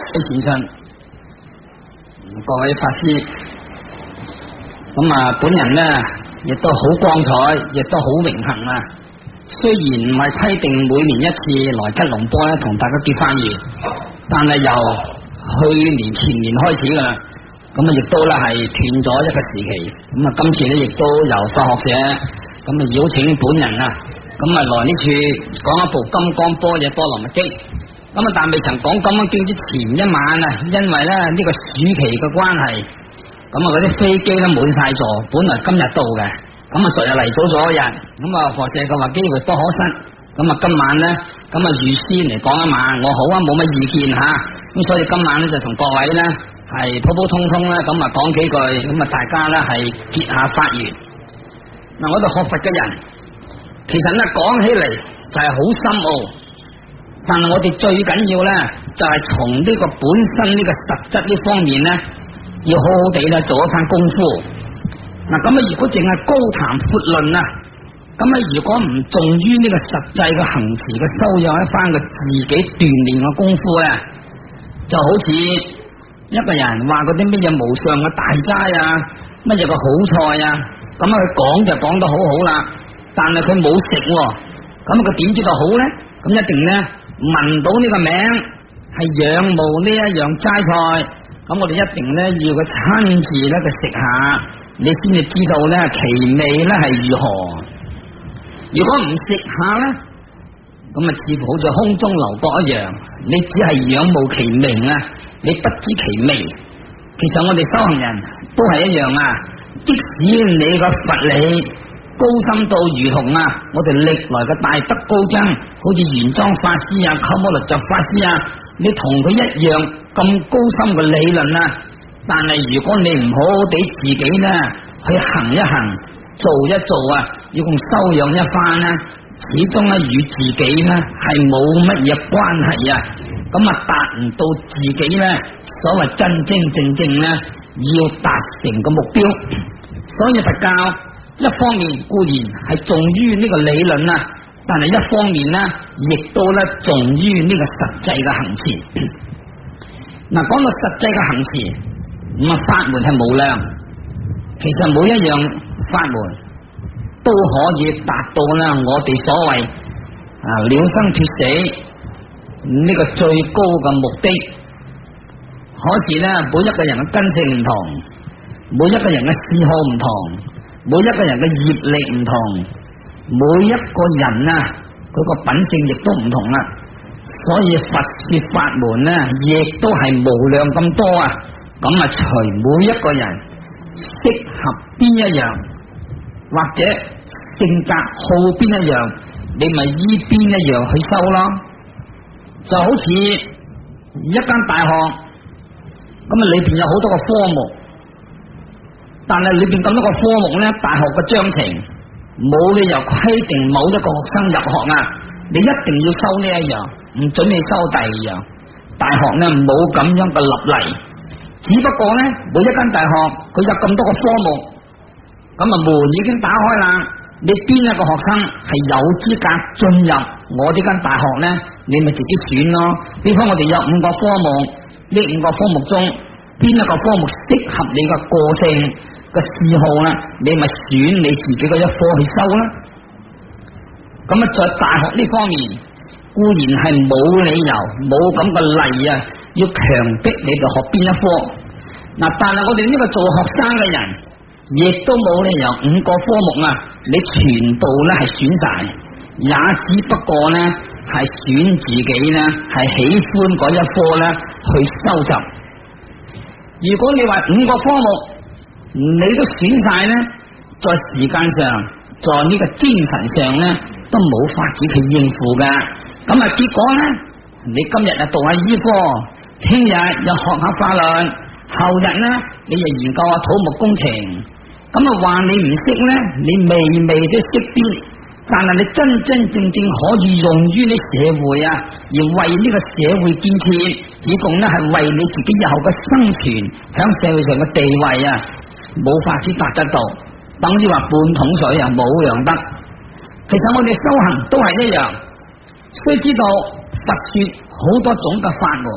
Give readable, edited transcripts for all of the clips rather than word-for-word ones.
善信，各位法師，咁本人呢亦都好光彩，亦都好榮幸啊！雖然唔係規定每年一次來吉隆坡咧同大家結法緣，但係由去年前年開始噶啦，咁亦都咧係斷咗一個時期。咁今次咧亦都由法學社咁邀請本人啊，咁來呢處講一部《金剛般若波羅蜜經》。咁但未曾講《金剛經》之前一晚啊，因為咧呢個暑期嘅關係，咁嗰啲飛機咧滿晒座，本來今日到嘅，咁昨日嚟早咗一日，咁學社佢話機會不可失，咁今晚咧預先嚟講一晚，我好啊，冇乜意見吓，咁所以今晚咧就同各位咧係普普通通咧講幾句，大家咧係結下法緣。嗱，我哋學佛嘅人，其實咧講起嚟就係好深奧。但係我哋最緊要咧，就係從呢個本身呢個實質呢方面咧，要好好地咧做一番功夫。嗱，如果淨係高談闊論啊，如果唔重於呢個實際嘅行持嘅修養一番嘅自己鍛煉嘅功夫咧，就好似一個人話嗰啲乜嘢無上嘅大齋啊，乜嘢嘅好菜啊，佢講就講得好好啦，但係佢冇食，佢點知道好咧？咁一定咧。聞到呢個名係仰慕呢一樣齋菜，咁我哋一定咧要佢親自咧佢食下，你先至知道咧其味咧係如何。如果唔食下咧，咁似乎好似空中樓閣一樣，你只係仰慕其名啊，你不知其味。其實我哋修行人都係一樣啊，即使你個佛理高深到如同我哋歷來嘅大德高僧，好似玄奘法師啊、鳩摩羅什法師啊，你同佢一樣咁高深嘅理論啊，但係如果你唔好好地自己咧去行一行、做一做要用修養一番始終與自己咧係冇乜嘢關係達唔到自己咧所謂真真正正咧要達成嘅目標。所以佛教一方面固然係重於呢個理論但係一方面亦都重於呢個實際嘅行持。嗱，講到實際嘅行持，法門係無量，其實每一樣法門都可以達到我哋所謂了生脱死呢個最高嘅目的。可是每一個人嘅根性唔同，每一個人嘅嗜好唔同，每一個人嘅業力唔同，每一個人佢個品性亦都唔同啦，所以佛說法門亦都係無量咁多隨每一個人適合邊一樣，或者性格好邊一樣，你咪依邊一樣去修咯。就好似一間大學，裏邊有好多個科目。但係裏邊咁多個科目大學嘅章程冇理由規定某一個學生入學你一定要修呢一樣，唔准你修第二樣。大學冇咁樣嘅立例，只不過每一間大學佢有咁多個科目，門已經打開啦，你邊一個學生係有資格進入我呢間大學你咪自己選咯。比方我哋有5個科目，呢5個科目中邊一個科目適合你嘅個性個嗜好你咪選你自己嘅一科去修啦。在大學呢方面固然係冇理由冇咁嘅例要強迫你哋學邊一科。但係我哋呢個做學生嘅人亦都冇理由5個科目你全部係選晒，也只不過係選自己係喜歡嗰一科去收集。如果你話5個科目你都選晒在時間上，在呢個精神上都冇法子去應付噶。結果你今日讀下醫科，聽日又學下法律，後日你又研究下土木工程。話你唔識你微微都識啲，但係你真真正正可以用於呢社會而為呢個社會建設，以共係為你自己日後嘅生存響社會上嘅地位冇法子達得到，等於話半桶水冇樣得。其實我哋修行都係一樣，雖知道佛說好多種嘅法門，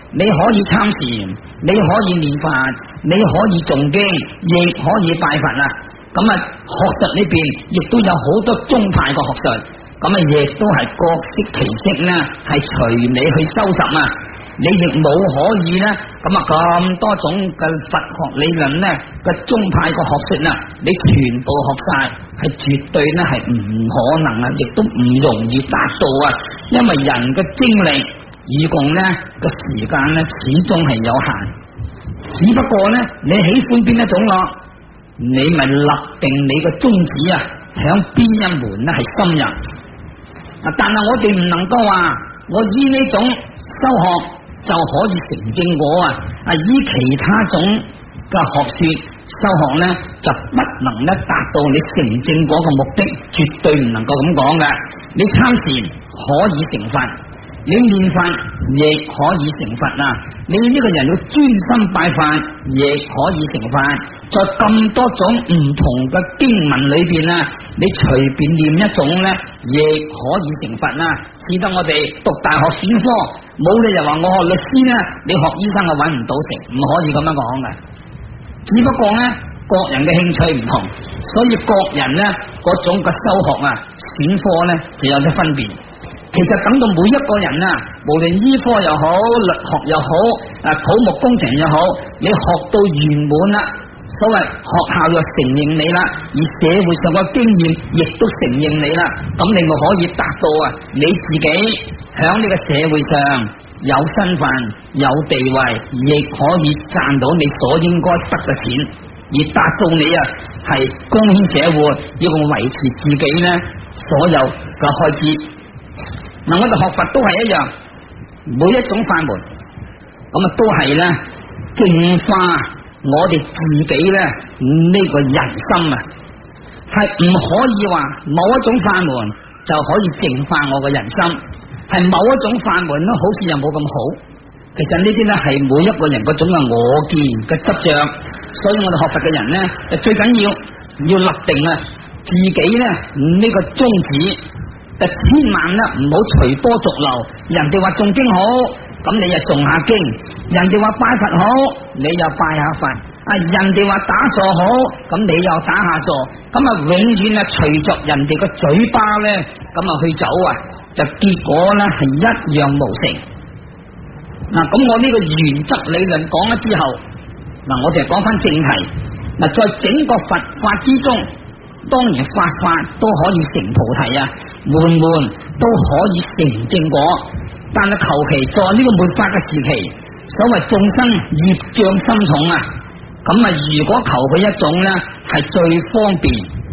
你可以參禪，你可以念佛，你可以誦經，亦可以拜佛啊。咁啊，學術呢邊亦都有好多宗派嘅學術，咁啊亦都係各色其色咧，係隨你去收拾啊。你亦冇可以咧，咁啊咁多種嘅佛學理論咧嘅宗派嘅學說啊，你全部學晒，係絕對咧係唔可能啊，亦都唔容易達到啊。因為人嘅精力以共咧個時間咧始終係有限，只不過咧你喜歡邊一種咯，你咪立定你嘅宗旨啊，響邊一門咧係深入啊。但係我哋唔能夠話我依呢種修學就可以成正果啊！依其他種嘅學說修學咧，就不能咧達到你成正果嘅目的，絕對唔能夠咁講嘅。你參禪可以成佛，你念佛亦可以成佛啊！你呢個人要專心拜佛，亦可以成佛。在咁多種唔同嘅經文裏邊啊，你隨便念一種咧，亦可以成佛啦。似得我哋讀大學選科，冇理由話我學律師咧，你學醫生啊揾唔到食，唔可以咁樣講嘅。只不過咧，各人嘅興趣唔同，所以各人咧嗰種嘅修學啊，選科咧就有啲分別。其實等到每一個人啊，無論醫科又好，律學又好，土木工程又好，你學到圓滿啦，所謂學校又承認你啦，而社會上嘅經驗亦都承認你啦，咁你咪可以達到啊你自己響呢個社會上有身份有地位，亦可以賺到你所應該得嘅錢，而達到你啊係貢獻社會，要維持自己呢所有嘅開支。嗱，我哋學佛都係一樣，每一種法門，咁啊都係咧淨化我哋自己咧呢個人心啊，係唔可以話某一種法門就可以淨化我嘅人心，係某一種法門咧好似又冇咁好。其實呢啲咧係每一個人嗰種嘅我見嘅執着，所以我哋學佛嘅人咧最緊要立定啊自己咧呢個宗旨。千萬咧唔好隨波逐流，人哋話誦經好，咁你又誦下經；人哋話拜佛好，你又拜下佛；人哋話打坐好，咁你又打下坐。咁啊，永遠啊隨着人哋個嘴巴咧，咁啊去走啊，就結果咧係一樣無成。嗱，咁我呢個原則理論講咗之後，嗱，我哋講翻正題。嗱，在整個佛法之中，當然法都可以成菩提啊。門都可以成正果，但係求其在呢個末法嘅時期，所謂眾生業障深重啊，咁啊如果求佢一種咧係最方便，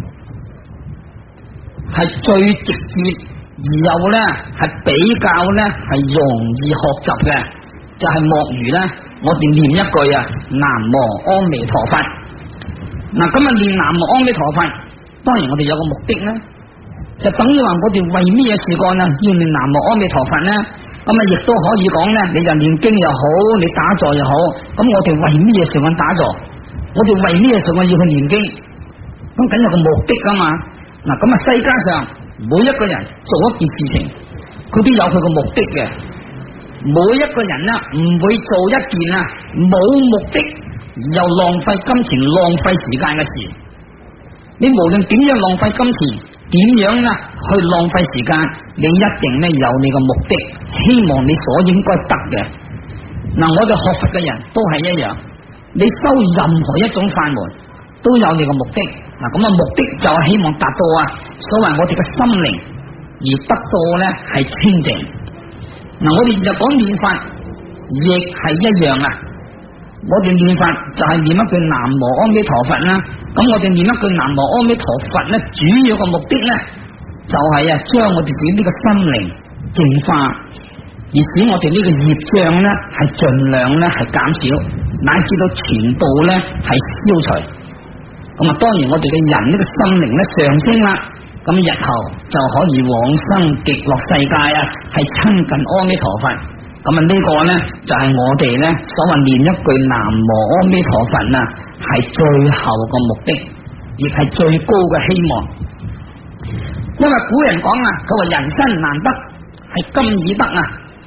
係最直接，而又咧係比較咧係容易學習嘅，就係莫如咧我哋念一句啊南無阿彌陀佛。嗱，咁啊念南無阿彌陀佛，當然我哋有個目的咧。就等於話我哋為咩嘢事幹啊？要念南無阿彌陀佛咧，咁啊亦都可以講咧，你就念經又好，你打坐又好，咁我哋為咩嘢事幹打坐？我哋為咩嘢事幹要去念經？咁梗有個目的噶嘛？嗱，咁啊世界上每一個人做一件事情，佢都有佢個目的嘅。每一個人咧唔會做一件啊冇目的又浪費金錢、浪費時間嘅事。你無論點樣浪費金錢，點樣啦去浪費時間，你一定咧有你個目的，希望你所應該得嘅。嗱，我哋學佛嘅人都係一樣，你修任何一種法門都有你個目的。嗱，咁啊目的就係希望達到啊所謂我哋嘅心靈而得到咧係清淨。嗱，我哋就講念法亦係一樣啊，我哋念法就係念一句南無阿彌陀佛啦。咁我哋念一句南無阿彌陀佛咧，主要個目的咧就係啊將我哋自己呢個心靈淨化，而使我哋呢個業障咧係盡量咧係減少，乃至到全部咧係消除。咁啊，當然我哋嘅人呢個心靈咧上升啦，咁日後就可以往生極樂世界啊，係親近阿彌陀佛。咁啊，呢個咧就係我哋咧所謂念一句南無阿彌陀佛啊，係最後個目的，亦係最高嘅希望。因為古人講啊，佢話人生難得係今已得啊，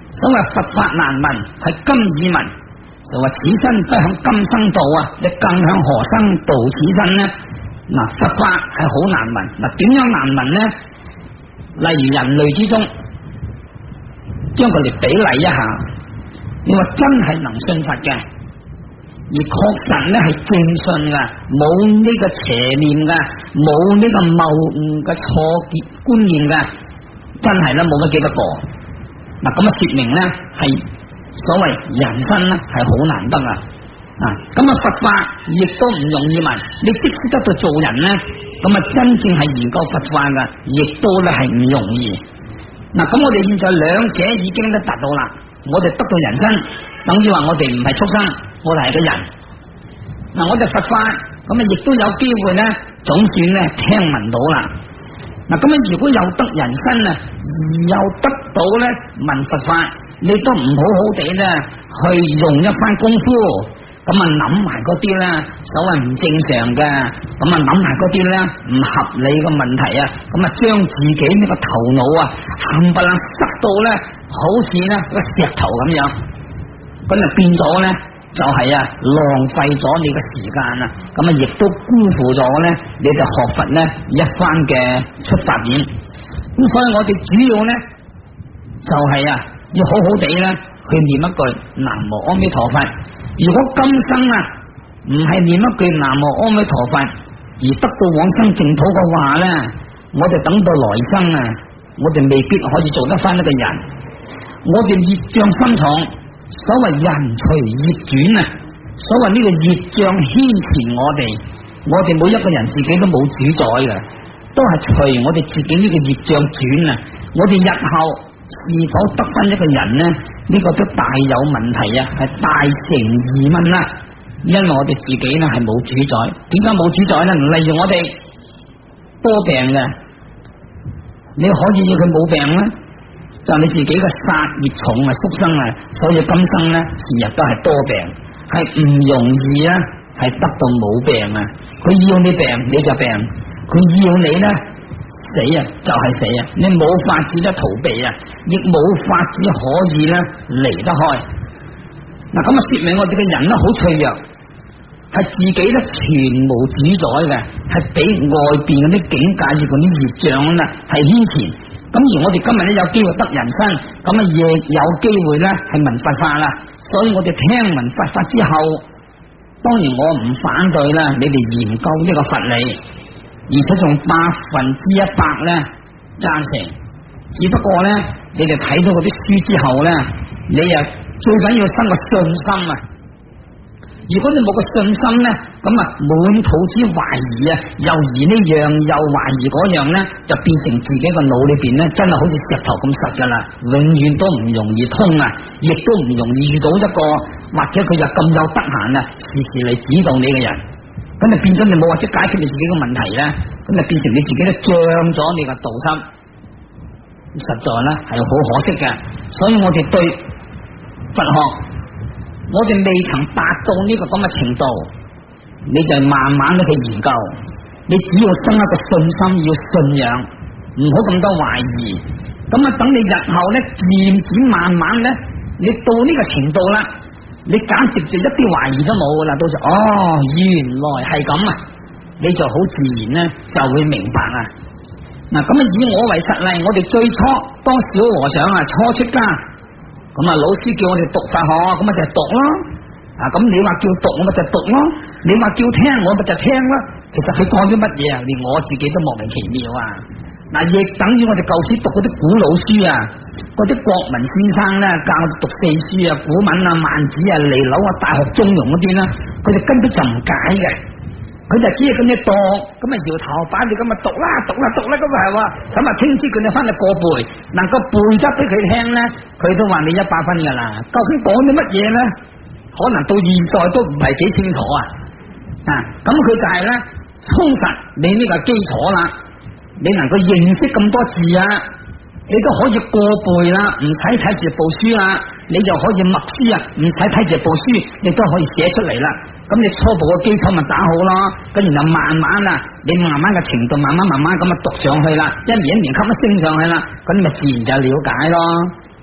所謂佛法難聞，係今已聞。就話此身不向今生度啊，你更向何生度此身呢？嗱，佛法係好難聞。嗱，點樣難聞呢？例如人類之中，將佢哋比例一下，你話真係能信佛嘅，而確實咧係正信噶，冇呢個邪念噶，冇呢個謬誤嘅錯結觀念噶，真係咧冇乜幾多個。嗱，咁啊說明咧係所謂人生咧係好難得啊！咁啊佛法亦都唔容易聞，你即使得到做人咧，咁啊真正係研究佛法噶，亦都咧係唔容易。嗱，咁我哋現在兩者已經都達到啦，我哋得到人生，等於話我哋唔係畜生，我哋係個人。嗱，我哋佛法咁啊，亦都有機會咧，總算咧聽聞到啦。嗱，咁啊，如果有得人生啊，而又得到咧聞佛法，你都唔好好地咧去用一番功夫，咁啊諗埋嗰啲咧所謂唔正常嘅，咁啊諗埋嗰啲咧唔合理嘅問題啊，咁啊將自己呢個頭腦啊冚唪唥塞到咧好似咧個石頭咁樣，咁啊變咗咧就係浪費咗你嘅時間啊，咁啊亦都辜負咗咧你哋學佛咧一番嘅出發點。咁所以我哋主要咧就係要好好地咧去念一句南無阿彌陀佛。如果今生唔係念一句南無阿彌陀佛而得到往生淨土嘅話咧，我哋等到來生我哋未必可以做得翻一個人。我哋業障深重，所謂人隨業轉所謂呢個業障牽纏我哋每一個人自己都冇主宰嘅，都係隨我哋自己呢個業障轉我哋日後是否得翻一個人呢？呢個都大有問題係大成疑問啦。因為我哋自己咧係冇主宰，點解冇主宰呢？例如我哋多病嘅，你可以要佢冇病呢？就你自己嘅殺業重宿生所以今生呢，時日都係多病，係唔容易係得到冇病佢要你病你就病，佢要你呢死就係死你冇法子得逃避亦冇法子可以咧離得開。嗱，咁啊說明我哋嘅人咧好脆弱，係自己咧全無主宰嘅，係俾外邊嗰啲境界嗰啲業障係牽纏。咁而我哋今日咧有機會得人生，咁啊亦有機會咧係聞佛法啦。所以我哋聽聞佛法之後，當然我唔反對啦，你哋研究呢個佛理，而且仲100%咧贊成。只不過咧，你哋睇到嗰啲書之後咧，你最緊要生個信心如果你冇個信心咧，咁滿肚之懷疑又疑呢樣又懷疑嗰樣咧，就變成自己個腦裏邊咧，真係好似石頭咁實噶啦，永遠都唔容易通亦都唔容易遇到一個或者佢又咁有得閒時時嚟指導你嘅人，咁就變咗你冇或者解決你自己嘅問題咧，咁就變成你自己都障咗你個道心，實在咧係好可惜嘅。所以我哋對佛學，我哋未曾達到呢個咁嘅程度，你就慢慢去研究。你只要生一個信心，要信仰，唔好咁多懷疑。咁等你日後咧，漸漸慢慢咧，你到呢個程度啦，你簡直就一啲懷疑都冇啦。到時原來係咁你就好自然咧就會明白嗱，咁以我為實例，我哋最初當小和尚初出家。咁老師叫我哋讀法學，咁咪就係讀咯。咁你話叫讀，我咪就讀咯。你話叫聽，我咪就聽咯。其實佢講啲乜嘢連我自己都莫名其妙亦等於我哋舊時讀嗰啲古老書嗰啲國民先生咧教我哋讀四書古文萬子離婁大學中庸嗰啲啦，佢哋根本就唔解嘅，佢就只係咁樣讀，咁搖頭擺住咁讀啦，咁聽知佢哋翻嚟過背，能夠背得俾佢聽咧，佢都話你100分噶啦。究竟講啲乜嘢咧？可能到現在都唔係幾清楚咁佢就係咧充實你呢個基礎啦，你能夠認識咁多字你都可以過背啦，唔使睇住部書你就可以默書唔使睇住部書，你都可以寫出嚟啦。咁你初步嘅基礎咪打好咯，跟住就慢慢你慢慢嘅程度慢慢咁讀上去啦，一年級咁升上去啦，咁你咪自然就了解咯。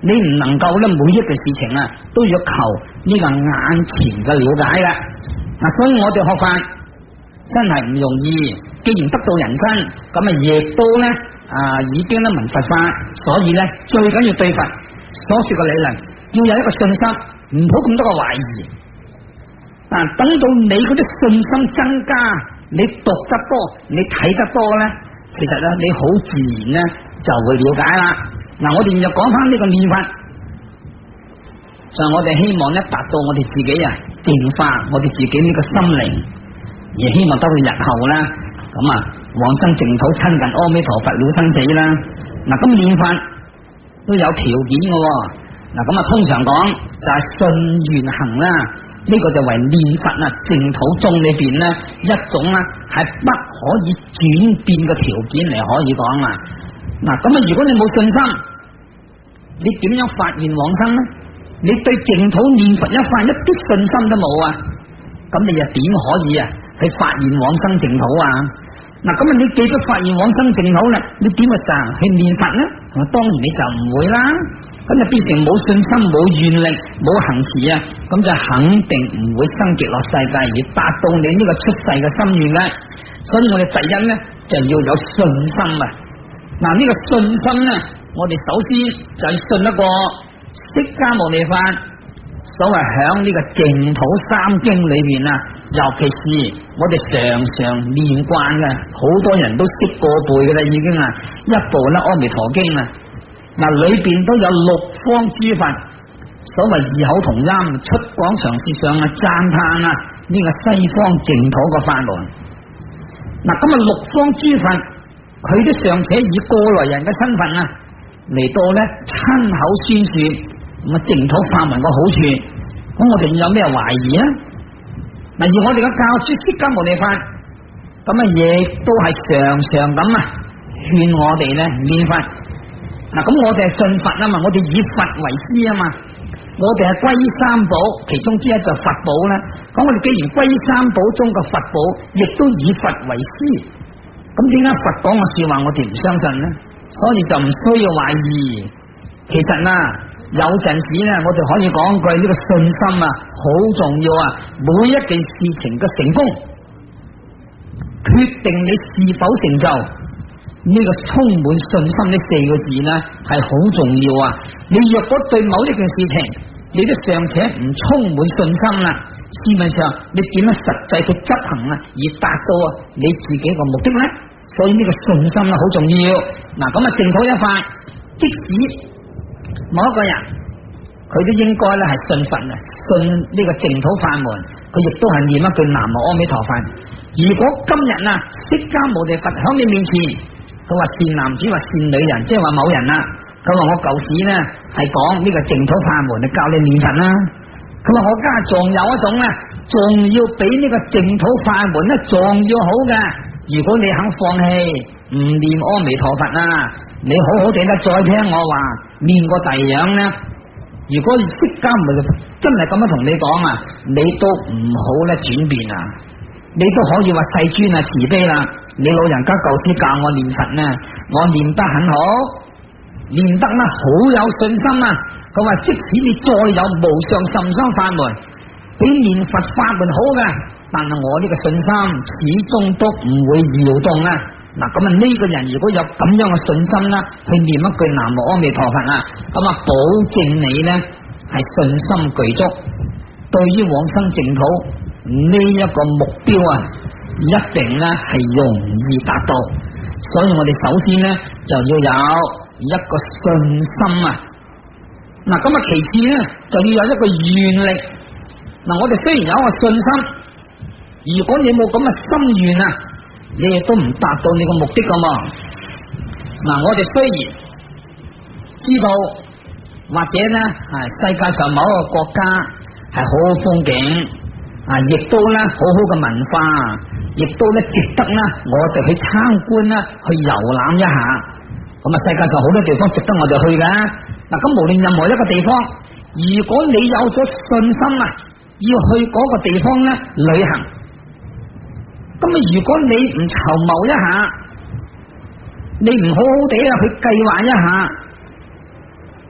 你唔能夠咧每一個事情啊都要求呢個眼前嘅了解嘅。嗱，所以我哋學法真係唔容易。既然得到人生，咁啊亦都咧已經咧明佛法，所以咧最緊要對佛所說嘅理論要有一個信心，唔好咁多嘅懷疑。等到你嗰啲信心增加，你讀得多，你睇得多咧，其實咧你好自然咧就會了解啦。嗱，我哋又講翻呢個念法，就係我哋希望咧達到我哋自己啊淨化我哋自己呢個心靈，而希望得到日後啦咁往生淨土親近阿彌陀佛了生死啦。嗱，咁念法都有條件嘅。嗱，咁通常講就係信願行啦，呢個就為念佛淨土宗裏邊咧一種係不可以轉變嘅條件嚟可以講啦。嗱，咁如果你冇信心，你點樣發願往生呢？你對淨土念佛一法一啲信心都冇咁你又點可以去發願往生淨土嗱，咁你既不發願往生淨土啦，你點去念佛呢？當然你就唔會啦。咁就變成冇信心、冇願力、冇行持咁就肯定唔會生極樂世界，而達到你呢個出世嘅心願嘅。所以我哋第一呢，就要有信心嗱，呢個信心呢，我哋首先就係信一個釋迦牟尼法，所謂響呢個淨土三經裏邊尤其是我哋常常念慣嘅，好多人都識過背嘅啦，已經一部啦《阿彌陀經》裏邊都有六方諸佛，所謂異口同音出廣長舌上讚嘆呢個西方淨土嘅法門。咁六方諸佛佢都尚且以過來人嘅身份嚟到咧親口宣說淨土法門嘅好處，咁我哋有咩懷疑而我哋嘅教主釋迦牟尼法亦都係常常咁勸我哋咧念佛。咁我哋係信佛嘛，我哋以佛為師嘛，我哋係歸依三寶，其中之一就佛寶啦。咁我哋既然歸依三寶中嘅佛寶，亦都以佛為師，咁點解佛講嘅說話我哋唔相信呢？所以就唔需要懷疑。其實有陣時咧，我哋可以講句呢個信心好重要每一件事情嘅成功，決定你是否成就。呢個充滿信心呢四個字係好重要你若果對某一件事情你都尚且唔充滿信心試問上你點樣實際去執行而達到你自己個目的呢？所以呢個信心好重要。咁淨土一法，即使某一個人佢都應該係信佛信呢個淨土法門，佢亦都係念一句南無阿彌陀佛。如果今日釋迦牟尼佛響你面前，佢話善男子或善女人，即係話某人佢話我舊時係講呢個淨土法門嚟教你念佛佢話我家仲有一種仲要比呢個淨土法門仲要好嘅。如果你肯放棄唔念阿彌陀佛你好好地再聽我話念個第二樣如果釋迦牟尼佛真係咁樣同你講你都唔好轉變你都可以話世尊慈悲啦，你老人家舊時教我念佛我念得很好，念得好有信心佢話即使你再有無上甚深法門，比念佛法門好嘅，但係我呢個信心始終都唔會搖動咁呢個人如果有咁樣嘅信心去念一句南無阿彌陀佛保證你係信心具足，對於往生淨土呢一個目標一定係容易達到。所以我哋首先就要有一個信心其次就要有一個願力。我哋雖然有一個信心，如果你冇咁嘅心願你亦都唔達到你個目的噶嘛。我哋雖然知道或者世界上某一個國家係好好風景亦都好好嘅文化，亦都值得我哋去參觀去遊覽一下。世界上好多地方值得我哋去嘅。咁無論任何一個地方，如果你有咗信心要去嗰個地方旅行，咁如果你唔籌謀一下，你唔好好地去計劃一下，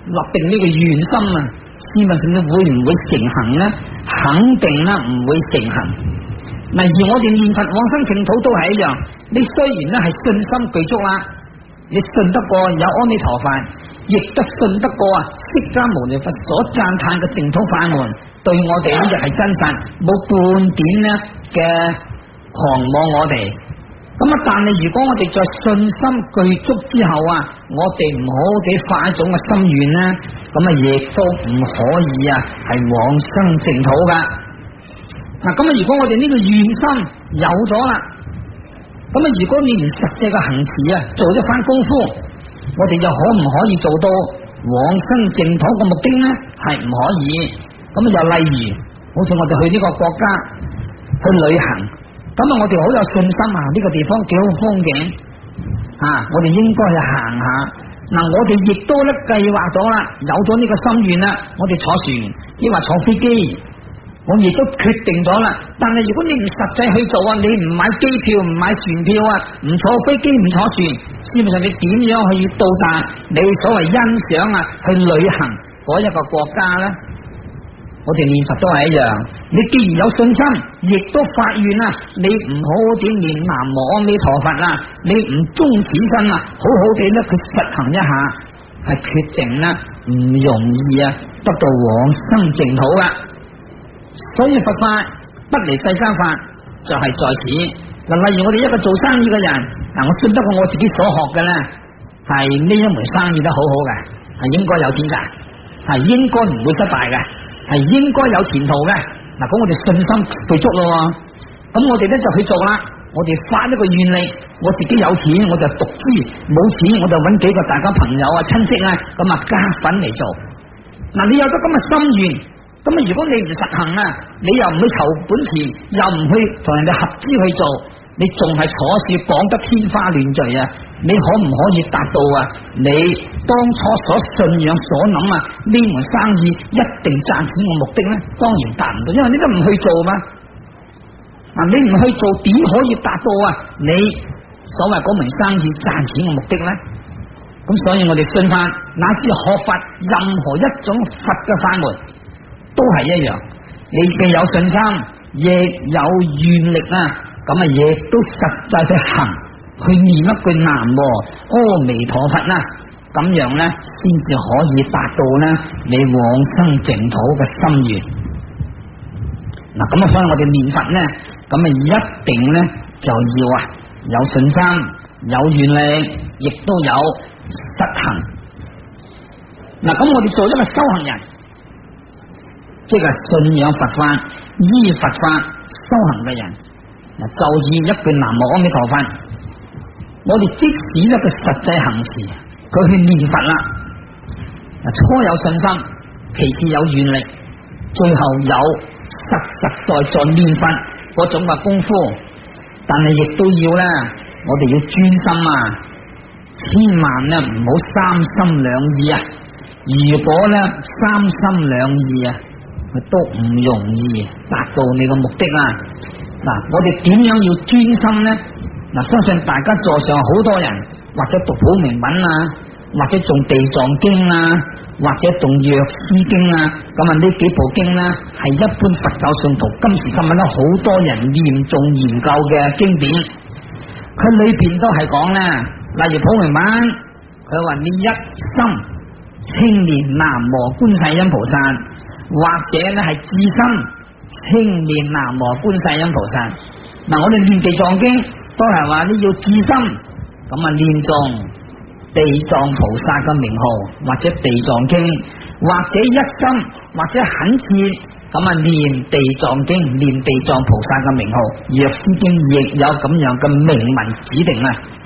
立定呢個願心啊，試問上會唔會成行呢？肯定啦，唔會成行。嗱，而我哋念佛往生淨土都係一樣，你雖然咧係信心具足啦，你信得過有阿彌陀佛，亦都信得過釋迦牟尼佛所讚歎嘅淨土法門，對我哋呢就係真實，冇半點咧嘅狂妄我哋。咁啊，但係如果我哋在信心具足之後我哋唔好地發一種嘅心願咧，咁亦都唔可以係往生淨土噶。嗱，咁如果我哋呢個願心有咗啦，咁如果你唔實際嘅行持做一番功夫，我哋又可唔可以做到往生淨土嘅目的呢？係唔可以。咁又例如，好似我哋去呢個國家去旅行，咁我哋好有信心呢個地方幾好風景我哋應該去行下。嗱，我哋亦都咧計劃咗啦，有咗呢個心願啦，我哋坐船，抑或坐飛機，我亦都決定咗啦。但係如果你唔實際去做你唔買機票，唔買船票唔坐飛機，唔坐船，基本上你點樣去到達你所謂欣賞去旅行嗰一個國家呢？我哋念佛都係一樣，你既然有信心，亦都發願你唔好地念南無阿彌陀佛你唔終此身好好地咧，佢實行一下，係決定唔容易得到往生淨土噶。所以佛法不離世間法，就係在此。嗱，例如我哋一個做生意嘅人，我信得過我自己所學嘅咧，係呢一門生意都好好嘅，係應該有錢賺，係應該唔會失敗嘅，係應該有前途嘅。嗱，咁我哋信心具足咯，咁我哋咧就去做啦。我哋發一個願力，我自己有錢我就獨資，冇錢我就揾幾個大家朋友親戚咁加粉嚟做。嗱，你有咗咁嘅心願，咁如果你唔實行你又唔去籌本錢，又唔去同人哋合資去做，你仲係坐住講得天花亂墜你可唔可以達到你當初所信仰所諗呢門生意一定賺錢嘅目的呢？當然達唔到，因為你都唔去做嘛。你唔去做，點可以達到你所謂嗰門生意賺錢嘅目的呢？咁所以我哋信法，乃至學法，任何一種佛嘅法門都係一樣，你既有信心，亦有願力咁亦都實際去行，去念一句南無阿彌陀佛咁樣先至可以達到你往生淨土嘅心願。嗱，咁所以我哋念佛咁一定就要有信心，有願力，亦都有實行。嗱，咁我哋做一個修行人，即係信仰佛法、依佛法修行嘅人，就以一句南無阿彌陀佛，我哋即使一個實際行持，佢去念佛啦，初有信心，其次有願力，最後有實在念佛嗰種嘅功夫。但係亦都要我哋要專心千萬唔好三心兩意如果三心兩意都唔容易達到你嘅目的嗱，我哋點樣要專心呢？嗱，相信大家座上好多人，或者讀普明文或者誦地藏經或者誦藥師經咁呢幾部經係一般佛教信徒今時今日都好多人念誦研究嘅經典。佢裏邊都係講例如普明文，佢話你一心稱念南無觀世音菩薩，或者係至心稱念南無觀世音菩薩。嗱，我哋念地藏經都係話你要至心咁念誦地藏菩薩嘅名號，或者地藏經，或者一心，或者懇切咁念地藏經，念地藏菩薩嘅名號。藥師經亦有咁樣嘅明文指定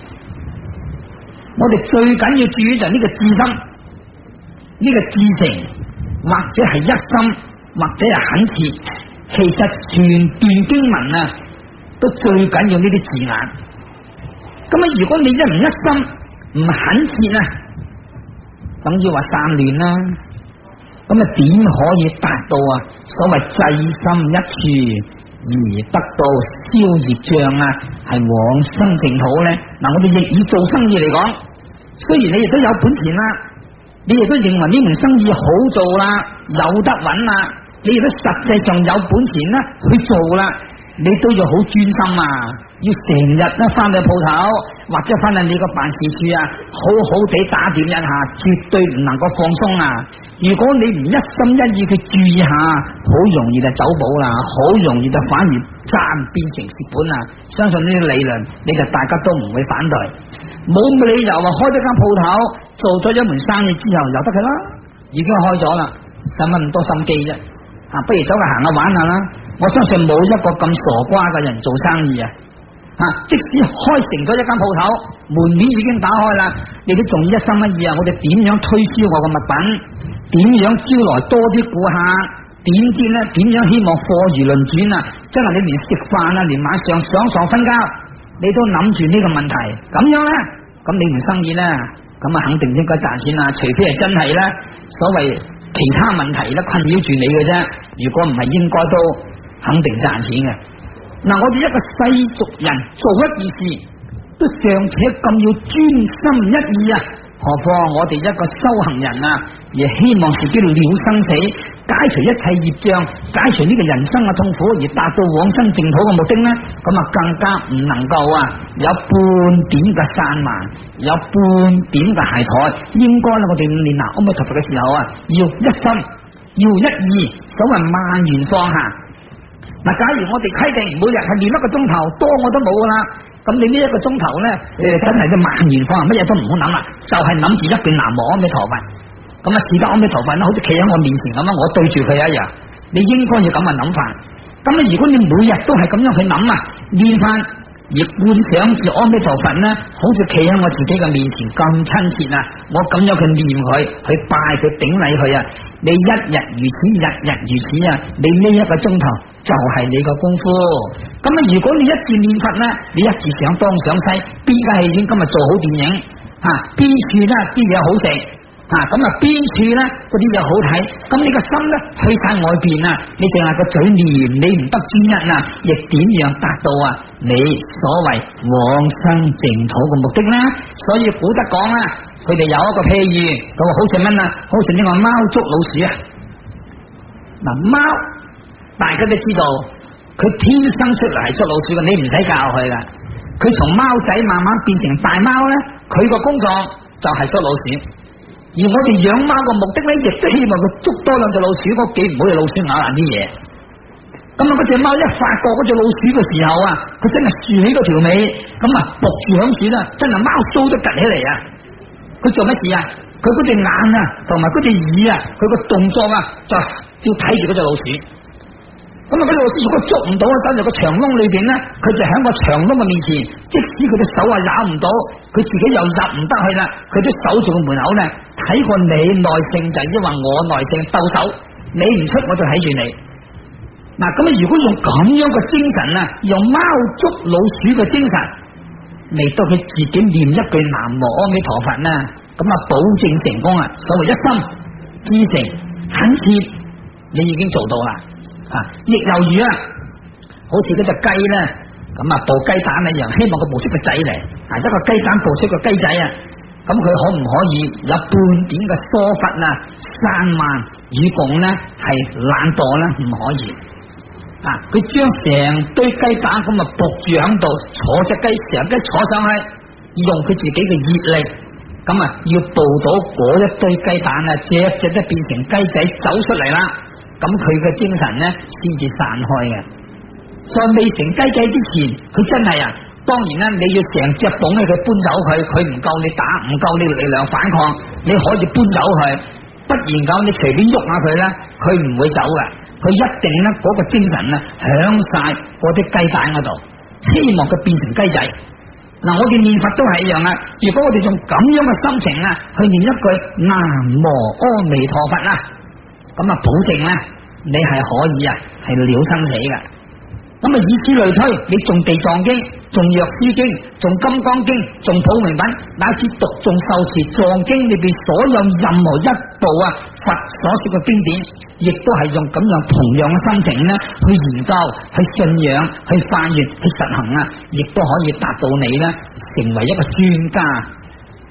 我哋最緊要注意就係呢個至心，呢個至誠，或者係一心，或者係懇切。其實全段經文都最緊要呢啲字眼。咁如果你一唔一心，唔懇切等於話散亂啦。咁點可以達到所謂制心一處而得到消業障係往生淨土呢？嗱，我哋亦以做生意嚟講，雖然你亦都有本錢你亦都認為呢門生意好做啦，有得揾啦，你亦都實際上有本錢啦去做啦，你都要好專心啊，要成日咧翻去鋪頭或者翻去你個辦事處啊，好好地打點一下，絕對唔能夠放鬆啊！如果你唔一心一意去注意下，好容易就走寶啦，好容易就反而賺變成蝕本啊！相信呢啲理論，你就大家都唔會反對，冇理由話開咗間鋪頭，做咗一門生意之後由得佢啦，已經開咗啦，使乜咁多心機啫？啊，不如走去行下玩下啦！我相信冇一個咁傻瓜嘅人做生意啊！即使開成咗一間鋪頭，門面已經打開啦，你都仲一心一意啊！我哋點樣推銷我嘅物品？點樣招來多啲顧客？點知咧？點樣希望貨如輪轉啊？真係你連食飯啊，連晚上上床瞓覺，你都諗住呢個問題，咁樣咧，咁你唔生意咧，咁啊肯定應該賺錢啦！除非係真係咧，所謂其他問題咧困擾住你嘅啫，如果唔係，應該都肯定賺錢嘅。嗱，我哋一個世俗人做一件事都尚且咁要專心一意啊，何況我哋一個修行人啊，亦希望自己了生死，解除一切業障，解除呢個人生嘅痛苦，而達到往生淨土嘅目的呢，咁啊更加唔能夠啊有半點嘅散漫，有半點嘅懈怠。應該咧，我哋練阿彌陀佛嘅時候啊，要一心，要一意，所謂萬緣放下。嗱，假如我哋規定每日係練一個鐘頭，多我都冇噶啦。咁你呢一個鐘頭咧，真係啲萬緣放下，乜嘢都唔好諗啦，就係諗住一句南無阿彌陀佛。咁啊，自家阿彌陀佛咧，好似企喺我面前咁啊，我對住佢一樣。你應該要咁嘅諗法。咁啊，如果你每日都係咁樣去諗啊，練翻亦觀想住阿彌陀佛咧，好似企喺我自己嘅面前咁親切啊，我咁樣去念佢，去拜佢，頂禮佢啊。你一日如此，日日如此啊！你呢一個鐘頭就係你個功夫。咁啊，如果你一自念佛咧，你一自想東想西，邊間戲院今日做好電影邊處咧啲嘢好食咁啊，邊處咧嗰啲嘢好睇，咁你個心咧去晒外邊啊，你淨係個嘴念，你唔得專一啊，亦點樣達到啊你所謂往生淨土嘅目的咧？所以古德講啦，佢哋有一個譬喻，佢話好似乜啊？好似呢個貓捉老鼠啊！嗱，貓大家都知道，佢天生出嚟係捉老鼠嘅，你唔使教佢噶。佢從貓仔慢慢變成大貓咧，佢個工作就係捉老鼠。而我哋養貓嘅目的咧，亦都希望佢捉多兩隻老鼠，嗰幾唔好嘅老鼠咬爛啲嘢。咁啊，嗰隻貓一發覺嗰隻老鼠嘅時候啊，佢真係豎起嗰條尾，咁啊伏住響樹啦，真係貓鬚都趷起嚟啊！佢做乜事啊？佢嗰隻眼啊，同埋嗰隻耳啊，佢個動作啊，就要睇住嗰隻老鼠。咁啊，嗰隻老鼠如果捉唔到，走入個牆窿裏邊咧，佢就喺個牆窿嘅面前，即使佢隻手啊咬唔到，佢自己又入唔得去啦，佢都守住個門口咧，睇過你耐性就係因為我耐性鬥手，你唔出我就睇住你。嗱，咁啊，如果用咁樣嘅精神啊，用貓捉老鼠嘅精神嚟到佢自己念一句南無阿彌陀佛啦，咁啊保證成功啊！所謂一心知誠懇切，你已經做到啦。亦猶如啊，好似嗰隻雞咧，咁啊抱雞蛋一樣，希望佢抱出個仔嚟，一個雞蛋抱出個雞仔啊，咁佢可唔可以有半點嘅疏忽啊、散漫與共咧？係懶惰咧？唔可以。佢將成堆雞蛋咁啊伏住喺度，坐隻雞成雞坐上去，用佢自己嘅熱力，咁啊要捕到嗰一堆雞蛋啊，隻隻都變成雞仔走出嚟啦。咁佢嘅精神咧先至散開嘅。在未成雞仔之前，佢真係啊，當然啦，你要成隻捧起佢搬走佢唔夠你打，唔夠你力量反抗，你可以搬走佢，不然咁你隨便喐下佢咧，佢唔會走嘅。佢一定咧嗰個精神咧響晒嗰啲雞蛋嗰度，希望佢變成雞仔。嗱，我哋念佛都係一樣啊。如果我哋用咁樣嘅心情啊，去念一句南無阿彌陀佛啦，咁啊保證咧你係可以啊係了生死嘅。咁啊以此類推，你誦地藏經、誦藥師經、誦金剛經、誦普明品，乃至讀誦受持藏經裏邊所有任何一部啊佛所說嘅經典，亦都係用咁樣同樣嘅心情咧去研究、去信仰、去發願、去實行啊，亦都可以達到你咧成為一個專家。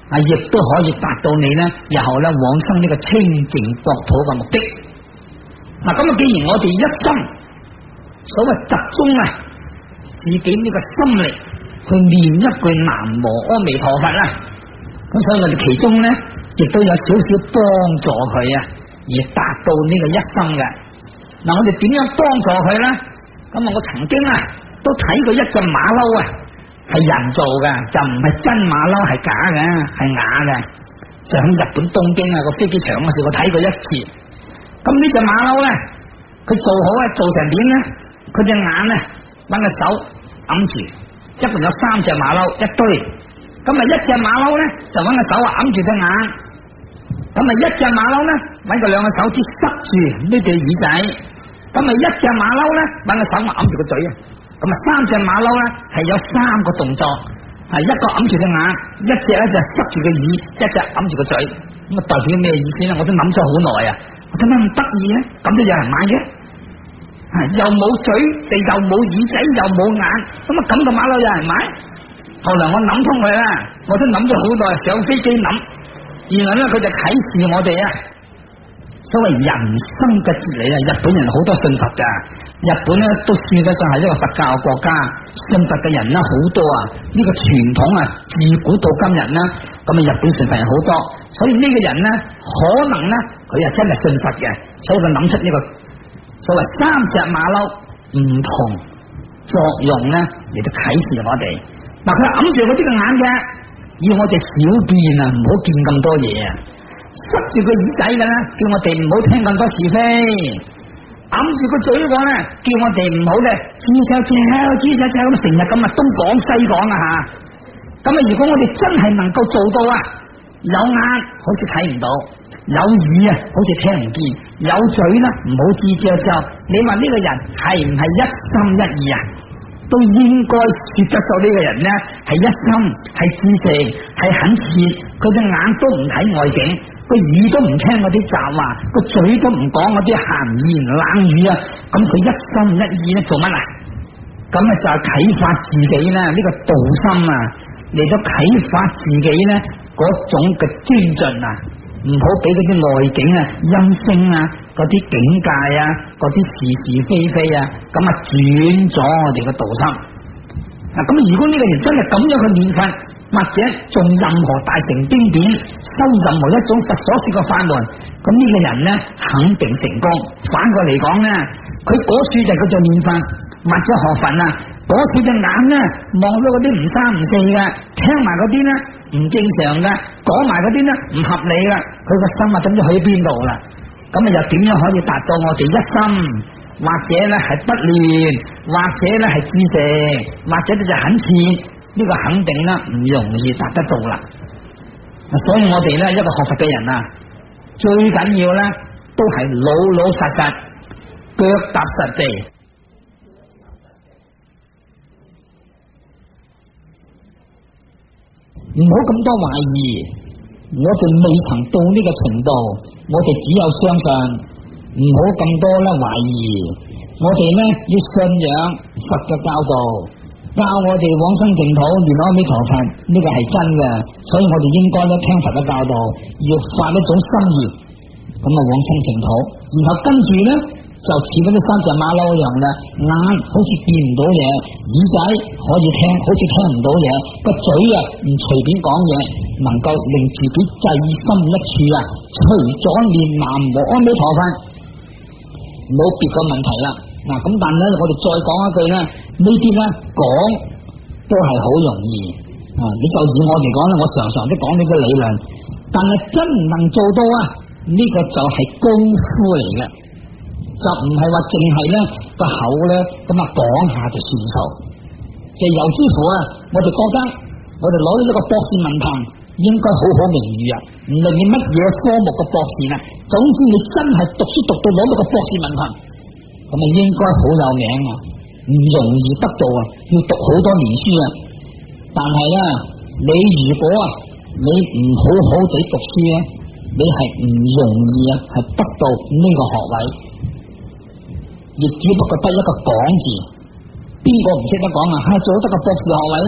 亦都可以達到你咧日後咧往生呢個清淨國土嘅目的。嗱，咁啊，既然我哋一心所謂集中啊自己呢個心力去念一句南無阿彌陀佛啦，咁所以我哋其中咧亦都有少少幫助佢啊，而達到呢個一心嘅。嗱，我哋點樣幫助佢咧？咁啊，我曾經啊都睇過一隻馬騮啊，係人造嘅，就唔係真馬騮，係假嘅，係啞嘅。就喺日本東京啊個飛機場嗰時，我睇過一次。咁呢隻馬騮咧，佢做好啊，做成點咧？佢隻眼咧，揾個手揞住，一共有3隻馬騮一堆。咁啊，一隻馬騮咧就揾個手啊揞住隻眼。咁啊，一隻馬騮咧揾個2個手指塞住呢對耳仔。咁啊，一隻馬騮咧揾個手啊揞住個嘴啊。咁啊，3隻馬騮咧係有3個動作，係一個揞住隻眼，一隻咧就塞住個耳，一隻揞住個嘴。咁啊，代表咩意思咧？我都諗咗好耐啊！我點解咁得意咧？咁都有人買嘅，又冇嘴，又冇耳仔，又冇眼，咁啊咁個馬騮有人買？後來我諗通佢啦，我都諗咗好耐，上飛機諗，原來咧佢就啟示我哋啊，所謂人生嘅哲理啊，日本人好多信佛噶。日本咧都算得上係一個佛教國家，信佛嘅人咧好多啊！呢個傳統啊，自古到今日咧，咁啊日本信佛人好多，所以呢個人咧可能咧佢又真係信佛嘅，所以佢諗出呢個所謂3隻馬騮唔同作用咧嚟到啟示我哋。嗱，佢揞住嗰啲個眼嘅，要我哋少見啊，唔好見咁多嘢啊，塞住個耳仔嘅咧，叫我哋唔好聽咁多是非。揞住個嘴講咧，叫我哋唔好咧，吱喳喳咁成日咁啊東講西講啊吓。咁啊，如果我哋真係能夠做到啊，有眼好似睇唔到，有耳啊好似聽唔見，有嘴啦唔好吱喳喳。你話呢個人係唔係一心一意啊？都應該說得到呢個人咧係一心係至誠係懇切，佢隻眼都唔睇外景。個耳都唔聽嗰啲雜話，個嘴都唔講嗰啲閒言冷語啊！咁佢一心一意咧做乜啊？咁啊就係啟發自己咧呢個道心啊，嚟到啟發自己咧嗰種嘅精進啊！唔好俾嗰啲外境啊、音聲啊、嗰啲境界啊、嗰啲是是非非啊，咁啊轉咗我哋嘅道心。嗱，咁如果呢個人真係咁樣去念佛，或者做任何大乘經典，修任何一種佛所說嘅法門，咁呢個人咧肯定成功。反過嚟講咧，佢嗰處就叫做念佛或者學佛啊，嗰處隻眼咧望到嗰啲唔三唔四嘅，聽埋嗰啲咧唔正常嘅，講埋嗰啲咧唔合理嘅，佢個心啊怎知去邊度啦？咁啊又點樣可以達到我哋一心，或者咧係不亂，或者咧係至誠，或者就懇切？呢個肯定啦，唔容易達得到啦。所以我哋咧一個學佛嘅人啊，最緊要咧都係老老實實，腳踏實地，唔好咁多懷疑。我哋未曾到呢個程度，我哋只有相信，唔好咁多咧懷疑。我哋咧要信仰佛嘅教導。教我哋往生淨土，念阿彌陀佛，呢個係真嘅，所以我哋應該咧聽佛嘅教導，要發一種心意，咁啊往生淨土。然後跟住咧就似嗰啲3隻馬騮一樣啦，眼好似見唔到嘢，耳仔可以聽，好似聽唔到嘢，個嘴啊唔隨便講嘢，能夠令自己制心一處啊，除咗念南無阿彌陀佛，冇別個問題啦。嗱，咁但係咧，我哋再講一句咧，呢啲咧講都係好容易啊！你就以我嚟講咧，我常常都講呢個理論，但係真唔能做到啊！呢個就係功夫嚟嘅，就唔係話淨係咧個口咧咁啊講下就算數。就由之乎啊，我哋覺得我哋攞咗一個博士文憑，應該好好名譽啊！唔論你乜嘢科目嘅博士啊，總之你真係讀書讀到攞到個博士文憑。咁啊，應該好有名啊，唔容易得到啊，要讀好多年書啊。但係咧，你如果啊，你唔好好地讀書咧，你係唔容易啊，係得到呢個學位，亦只不過得一個講字。邊個唔識得講啊？做得個博士學位啦，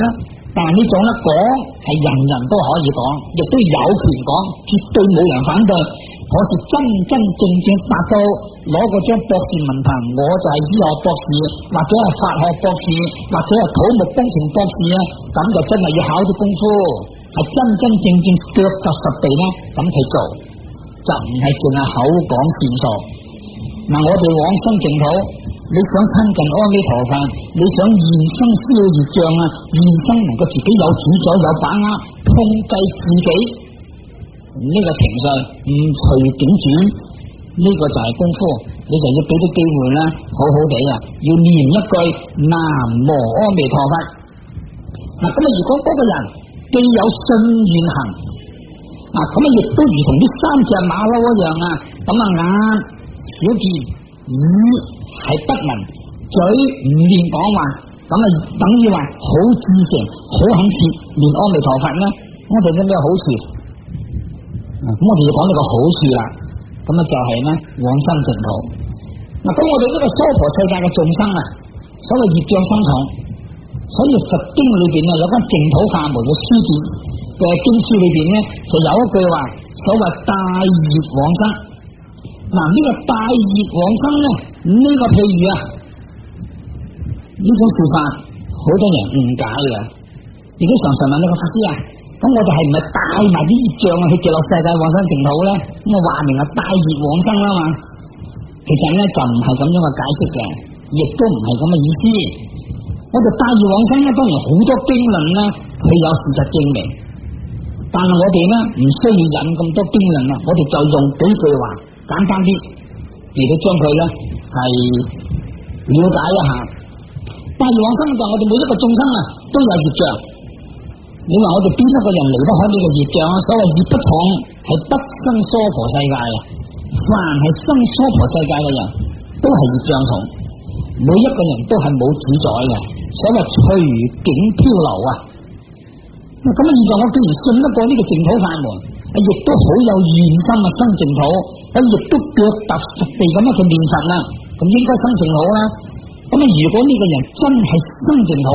但係呢種咧講係人人都可以講，亦都有權講，絕對冇人反對。可是真真正正達到攞嗰張博士文憑，我就係醫學博士，或者係法學博士，或者係土木工程博士啊，咁就真係要考啲功夫，係真真正正腳踏實地咧咁去做，就唔係淨係口講善數。嗱，我哋往生淨土，你想親近阿彌陀佛，你想現生消業障啊，現生能夠自己有主宰有把握，控制自己呢個情緒，唔隨境轉，呢個就係功夫。你就要俾啲機會啦，好好地啊，要念一句南無阿彌陀佛。嗱，咁啊，如果嗰個人既有信願行，嗱，咁啊，亦都如同啲三隻馬騮一樣啊，咁啊眼少見，耳係不聞，嘴唔亂講話，咁啊等於話好至誠，好懇切念阿彌陀佛咧。我哋有咩好處？咁我哋要講呢個好處啦。咁啊就係咧往生淨土。嗱，咁我哋呢個娑婆世界嘅眾生啊，所謂業障深重，所以佛經裏邊啊有關淨土法門嘅書典嘅經書裏邊咧，就有一句話，所謂大業往生。嗱，呢個大業往生咧，呢個譬如啊，呢種說法好多人誤解嘅。亦都常常問呢個法師啊，咁我哋係唔係帶埋啲業障去極樂世界往生淨土咧？咁我話明係大業往生啦嘛。其實咧就唔係咁樣嘅解釋嘅，亦都唔係咁嘅意思。我哋大業往生咧，當然好多經論咧，佢有事實證明，但係我哋咧唔需要引咁多經論啦，我哋就用幾句話簡單啲嚟到將佢咧係了解一下。大業往生就係我哋每一個眾生啊都有業障。你話我哋邊一個人離得開呢個業障啊？所謂業不重，係不生娑婆世界啊！凡係生娑婆世界嘅人，都係業障重，每一個人都係冇主宰嘅。所謂隨境漂流啊！咁啊，現在我既然信得過呢個淨土法門，亦都好有願心啊生淨土，亦都腳踏實地咁樣去念佛啦，咁應該生淨土啦。咁啊，如果呢個人真係生淨土，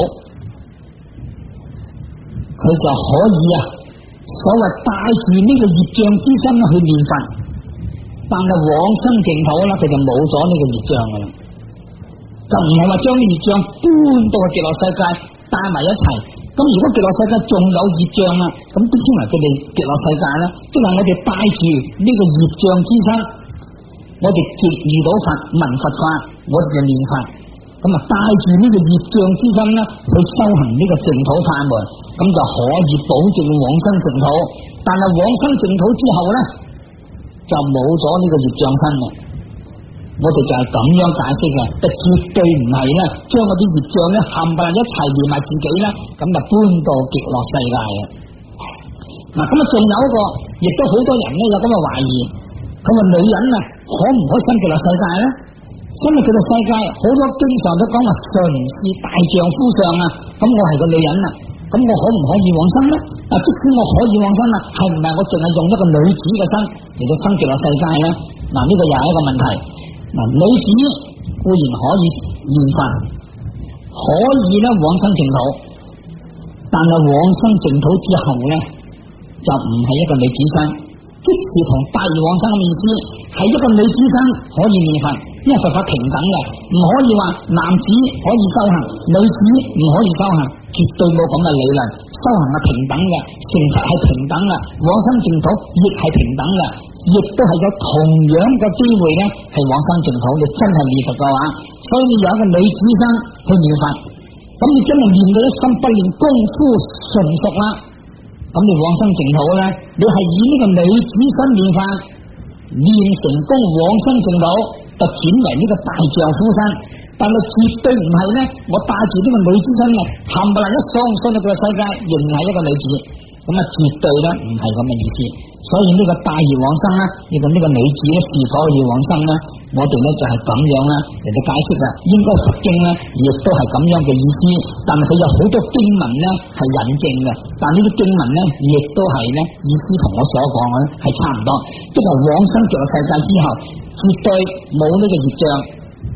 佢就可以啊，所謂帶住呢個業障之身去念佛，但係往生淨土啦，佢就冇咗呢個業障噶啦，就唔係話將啲業障搬到去極樂世界帶埋一齊。咁如果極樂世界仲有業障啊，咁點先為佢哋極樂世界咧？即係我哋帶住呢個業障之身，我哋遇到佛聞佛法，我哋就念佛。咁啊，帶住呢個業障之身咧，去修行呢個淨土法門，咁就可以保證往生淨土。但係往生淨土之後咧，就冇咗呢個業障身啦。我哋就係咁樣解釋嘅，就絕對唔係咧，將嗰啲業障咧冚唪唥一齊連埋自己咧，咁就搬到極樂世界嘅。嗱，咁啊，仲有一個，亦都好多人咧有咁嘅懷疑，佢話女人啊，可唔可以生極樂世界咧？因為佢哋世界好多經常都講話純是大丈夫相啊，咁我係個女人啊，咁我可唔可以往生咧？即使我可以往生啊，係唔係我淨係用一個女子嘅身嚟到生極樂世界咧？嗱，呢個又係一個問題。嗱，女子固然可以念佛，可以咧往生淨土，但係往生淨土之後咧，就唔係一個女子身，即是同大業往生嘅意思，係一個女子身可以念佛。因為佛法平等嘅，唔可以話男子可以修行，女子唔可以修行，絕對冇咁嘅理論。修行係平等嘅，成佛係平等嘅，往生淨土亦係平等嘅，亦都係有同樣嘅機會咧，係往生淨土。你真係念佛嘅話，所以你有一個女子身去念佛，咁你真係念到一心不亂，功夫純熟啦，咁你往生淨土咧，你係以呢個女子身念佛，念成功往生淨土，就轉為呢個大丈夫身，但係絕對唔係咧。我帶住呢個女子身嘅，冚唪唥一上到佢嘅世界，仍然係一個女子，咁啊絕對咧唔係咁嘅意思。所以呢個大業往生咧，呢個女子咧是否要往生咧，我哋咧就係咁樣咧嚟到解釋嘅。應該佛經咧亦都係咁樣嘅意思，但係佢有好多經文咧係引證嘅，但呢啲經文咧亦都係咧意思同我所講嘅咧係差唔多，即係往生極樂世界之後，絕對冇呢個業障，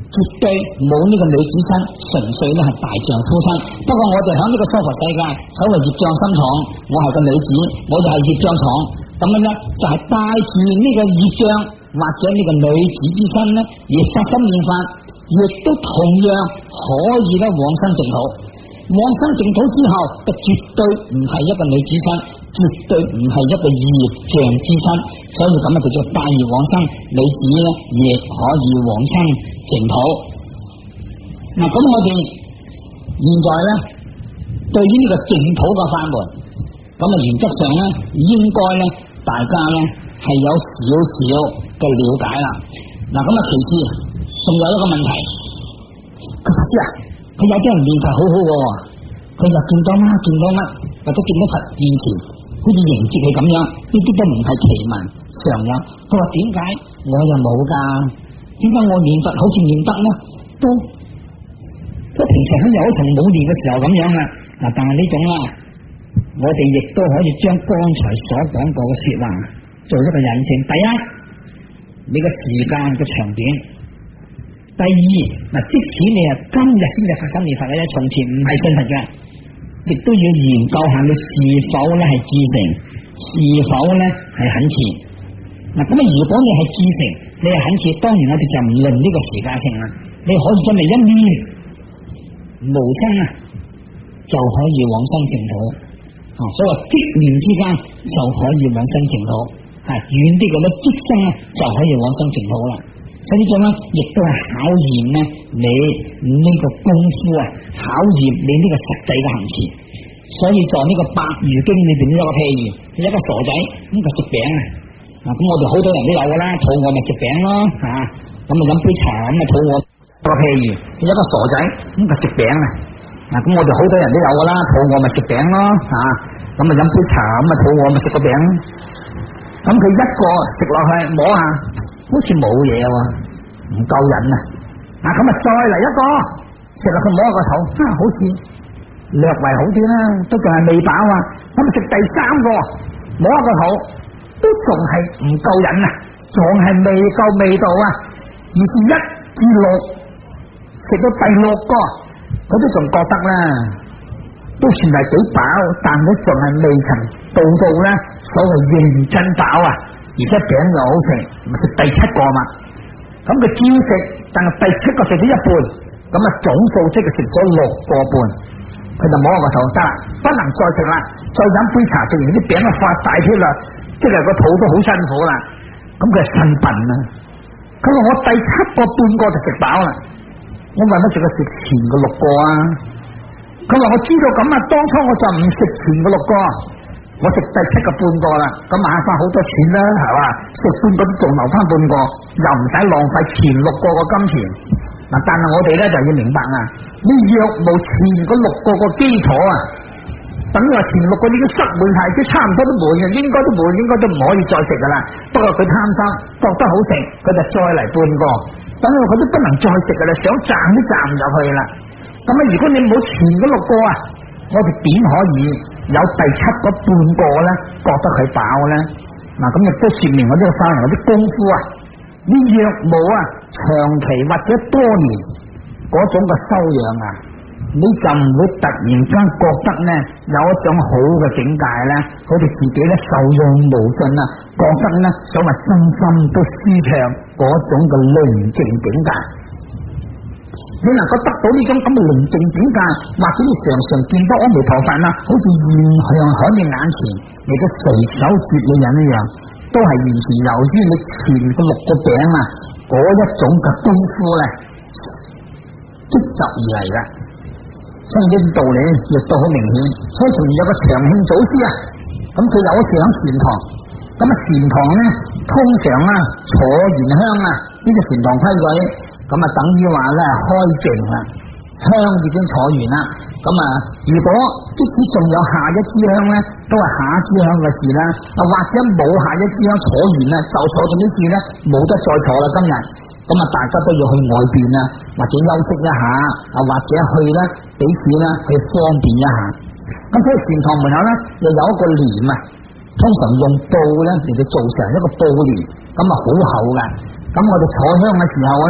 絕對冇呢個女子身，純粹咧係大丈夫身。不過我哋喺呢個娑婆世界，所謂業障深重，我係個女子，我就係業障重，咁樣咧就係帶住呢個業障或者呢個女子之身咧，而發心念法，亦都同樣可以咧往生淨土。往生淨土之後，就絕對唔係一個女子身，絕對唔係一個業障之身，所以咁啊叫做帶業往生。女子咧亦可以往生淨土。嗱，咁我哋現在咧對於呢個淨土嘅法門，咁啊原則上咧應該咧大家咧係有少少嘅了解啦。嗱，咁啊其次仲有一個問題，佢法師啊，佢有啲人念法好好嘅，佢就見到乜見到乜，或者見到佛現前，好似迎接佢咁樣，呢啲都唔係奇聞常有。佢話點解我又冇噶？點解我念佛好似念得呢？都平時喺有同冇念嘅時候咁樣啊。嗱，但係呢種啦，我哋亦都可以將剛才所講過嘅說話做一個引證。第一，你個時間嘅長短。第二，嗱，即使你係今日先至發心念佛嘅，從前唔係信佛嘅，亦都要研究下你是否咧係至誠，是否咧係懇切。嗱，咁啊，如果你係至誠，你係懇切，當然我哋就唔論呢個時間性啦。你可以真係一念無生啊，就可以往生淨土。所以話即念之間就可以往生淨土，係遠啲嘅咧即生啊就可以往生淨土啦。所以呢種咧，亦都係考驗咧你呢個功夫啊，考驗你呢個實際嘅行持。所以在呢個百喻經裏邊呢一個譬如，一個傻仔咁就食餅啊，咁我哋好多人都有噶啦，肚餓咪食餅咯，咁啊飲杯茶咁啊肚餓。個譬如一個傻仔咁就食餅啊，咁我哋好多人都有噶啦，肚餓咪食餅咯，咁啊飲杯茶咁啊肚餓咪食個餅。咁佢一個食落去摸下。好似冇嘢喎，唔夠癮啊！咁啊再嚟一個食落去摸個頭，好似略為好啲啦，都仲係未飽啊！咁啊食第三個摸個頭，都仲係唔夠癮啊，仲係未夠味道啊！而是1至6食到第6個，佢都仲覺得啦，都算係幾飽，但佢仲係未曾到咧所謂認真飽啊！而且餅又好食，咪食第7個嘛。咁佢照食，但係第7個食咗一半，咁啊總數即係食咗6個半，佢就摸個頭得啦，不能再食啦，再飲杯茶，食完啲餅啊發大血啦，即係個肚都好辛苦啦。咁佢係腎笨啊，佢話我第7個半個就食飽啦，我為乜食佢食前個6個啊？佢話我知道咁啊，當初我就唔食前個6個。我食第7個半個啦，咁慳翻好多錢啦，係嘛？食半個都仲留翻半個，又唔使浪費前6個嘅金錢。嗱，但係我哋咧就要明白啊，你若無前嗰6個嘅基礎啊，等於話前6個已經塞滿晒，即差唔多都滿嘅，應該都唔可以再食噶啦。不過佢貪心，覺得好食，佢就再嚟半個，等於佢都不能再食噶啦，想賺都賺唔入去啦。咁啊，如果你冇前嗰6個啊，我哋點可以有第7個半個咧？覺得佢飽咧？嗱，咁亦都說明我呢個修行有啲功夫啊。你若冇啊，長期或者多年嗰種嘅修養啊，你就唔會突然間覺得咧有一種好嘅境界咧，好似自己咧受用無盡啊，覺得咧所謂身心都舒暢嗰種嘅寧靜境界。你能夠得到呢種咁嘅寧靜境界，或者你常常見到阿彌陀佛啦，好似現象喺你眼前，你嘅隨手接你人一樣，都係完全由於你前個6個餅啊嗰一種嘅功夫咧積集而嚟嘅。所以呢啲道理亦都好明顯。所以從前有個長慶祖師啊，咁佢有一次喺禪堂，咁啊禪堂咧通常啊坐完香啊，呢個禪堂規矩。咁啊，等於話咧開淨啦，香已經坐完啦。咁啊，如果即使仲有下一支香咧，都係下一支香嘅事啦。或者冇下一支香坐完啦，就坐咗呢次咧，冇得再坐啦。今日咁啊，大家都要去外邊啊，或者休息一下，或者去咧彼此咧去方便一下。咁所以禪堂門口咧又有一個簾啊，通常用布咧嚟到做成一個布簾，咁啊好厚噶。咁我哋坐香嘅時候咧，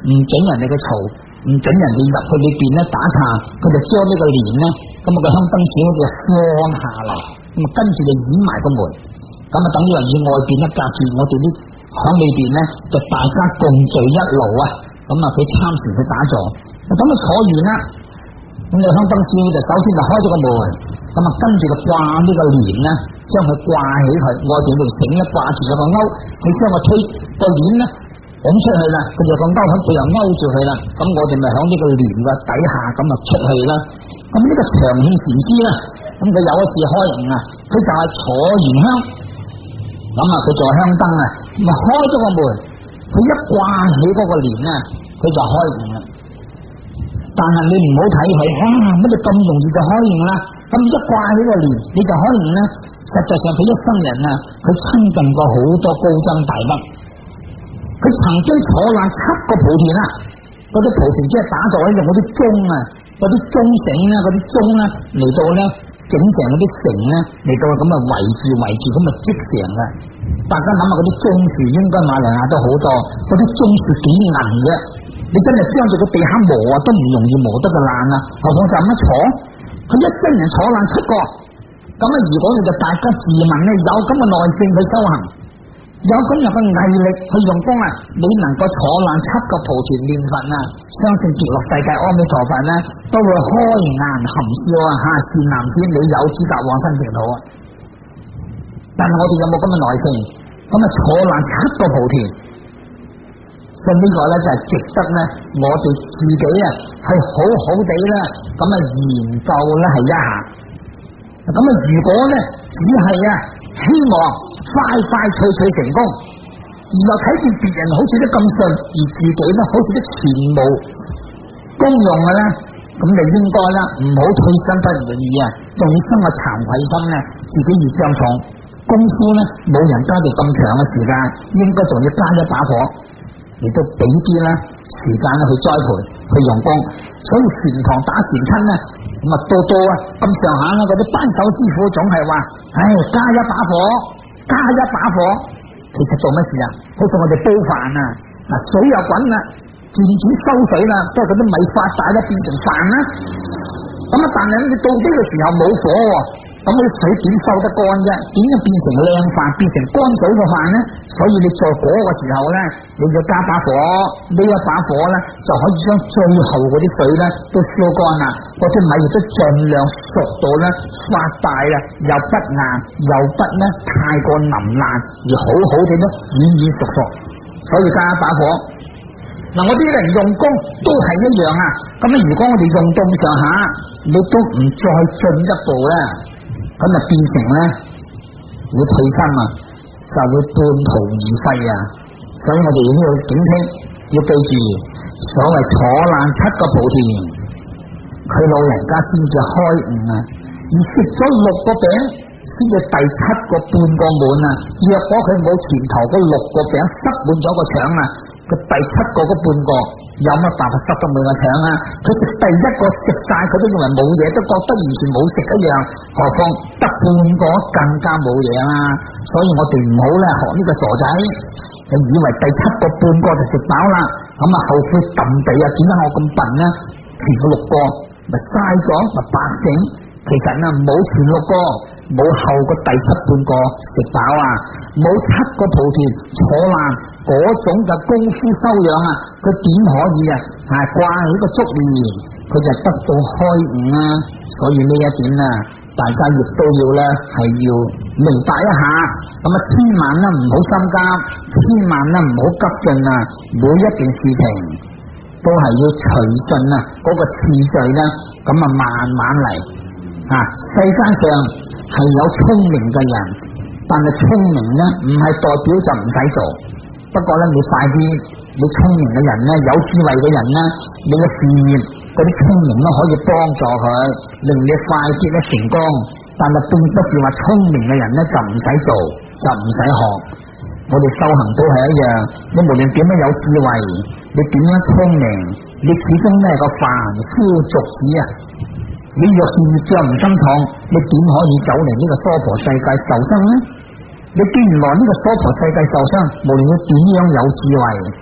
唔准人哋嘅嘈，唔准人哋入去裏邊咧打岔，佢就將呢個簾咧，咁啊個香燈小就放下嚟，咁啊跟住就掩埋個門，咁啊等於話以外邊咧隔住我哋啲響裏邊咧，就大家共聚一爐啊，咁啊佢參禪去打坐，咁啊坐完啦，咁你香燈小就首先就開咗個門，咁啊跟住就掛呢個簾咧，將佢掛起佢，外邊條繩咧掛住咗個鈎，你將個推個簾咧拱出去啦，佢就個鈎響背後勾住佢啦，咁我哋咪響呢個簾嘅底下咁啊出去啦。咁呢個長慶禪師啦，咁佢有一次開悟啊，佢就係坐完香，咁啊佢做香燈啊，咪開咗個門，佢一掛起嗰個簾咧，佢就開悟啦。但係你唔好睇佢，乜就咁容易就開悟啦？咁一掛起個簾，你就開悟咧？實際上佢一生人啊，佢親近過好多高僧大德，佢曾經坐爛7個莆田啊，嗰啲莆田即係打坐喺度嗰啲鐘啊，嗰啲鐘繩咧，嗰啲鐘咧嚟到咧整成嗰啲繩咧嚟到咁啊圍住咁啊織成嘅。大家諗下嗰啲鐘樹應該馬來亞都好多，嗰啲鐘樹幾銀嘅，你真係將住個地下磨啊都唔容易磨得個爛啊，何況就咁坐，佢一生人坐爛7個，咁啊如果你就大家自問咧，有咁嘅耐性去修行，有咁樣嘅毅力去用功啊，你能夠坐爛7個莆田念佛啊，相信極樂世界阿彌陀佛咧都會開顏含笑啊吓，善男子你有資格往生淨土啊！但係我哋有冇咁嘅耐性？咁啊坐爛7個莆田，所以呢個咧就係值得咧我哋自己啊去好好地咧咁啊研究咧係一下。咁啊如果咧只係啊希望快脆成功，而又睇見別人好似都咁順，而自己咧好似都全無功用嘅咧，咁你應該啦唔好退身不願意啊，仲要生個慚愧心咧，自己越將重功夫咧冇人家哋咁長嘅時間，應該仲要加一把火，亦都俾啲啦時間咧去栽培去用功。所以禪堂打禪親咧，咁啊多啊咁上下啦，嗰啲班手師傅總係話，加一把火，加一把火，其實做乜事啊？好似我哋煲飯啊，嗱水又滾啦，漸漸收水啦，都係嗰啲米發大啦，變成飯啦。咁啊，但係你到呢個時候冇火喎，咁啲水點收得乾啫？點樣變成靚飯，變成乾水嘅飯呢？所以你在嗰個時候咧，你就加把火，呢一把火咧就可以將最後嗰啲水咧都燒乾啦，嗰啲米亦都盡量熟到咧發大啦，又不硬又不咧太過腍爛，而好好地咧軟熟熟，所以加一把火。嗱，我啲人用功都係一樣啊。咁啊，如果我哋用到咁上下，你都唔再進一步咧，咁啊變成咧會退身啊，就會半途而廢啊。所以我哋呢度警惕，要記住，所謂坐爛7個莆田，佢老人家先至開悟啊，而食咗6個餅先至第7個半個滿啊。若果佢冇前頭嗰6個餅塞滿咗個腸啊，佢第7個嗰半個有乜辦法塞到滿個腸啊？佢食第1個食晒，佢都認為冇嘢，都覺得完全冇食一樣，何況得半個更加冇嘢啦。所以我哋唔好咧學呢個傻仔，你以為第7個半個就食飽啦，咁啊後悔揼地啊！點解我咁笨呢？前個6個咪嘥咗，咪白醒。其實啊，冇前6個，冇後個第7半個食飽啊，冇7個莆田坐爛嗰種嘅功夫修養啊，佢點可以啊？掛起個竹簾，佢就得到開悟啊！所以呢一點啊，大家亦都要咧係要明白一下。咁啊，千萬啦唔好心急，千萬啦唔好急進啊！每一件事情都係要隨順啊，嗰個次序咧，咁啊慢慢嚟。世間上係有聰明嘅人，但係聰明呢唔係代表就唔使做。不過呢，你快啲，你聰明嘅人呢，有智慧嘅人呢，你嘅事業嗰啲聰明都可以幫助佢，令你快啲咧成功。但係並不是話聰明嘅人呢就唔使做，就唔使學。我哋修行都係一樣，你無論點樣有智慧，你點樣聰明，你始終都係個凡夫俗子啊！你若是業障唔深重，你點可以走嚟呢個娑婆世界受生呢？你既然來呢個娑婆世界受生，無論你點樣有智慧，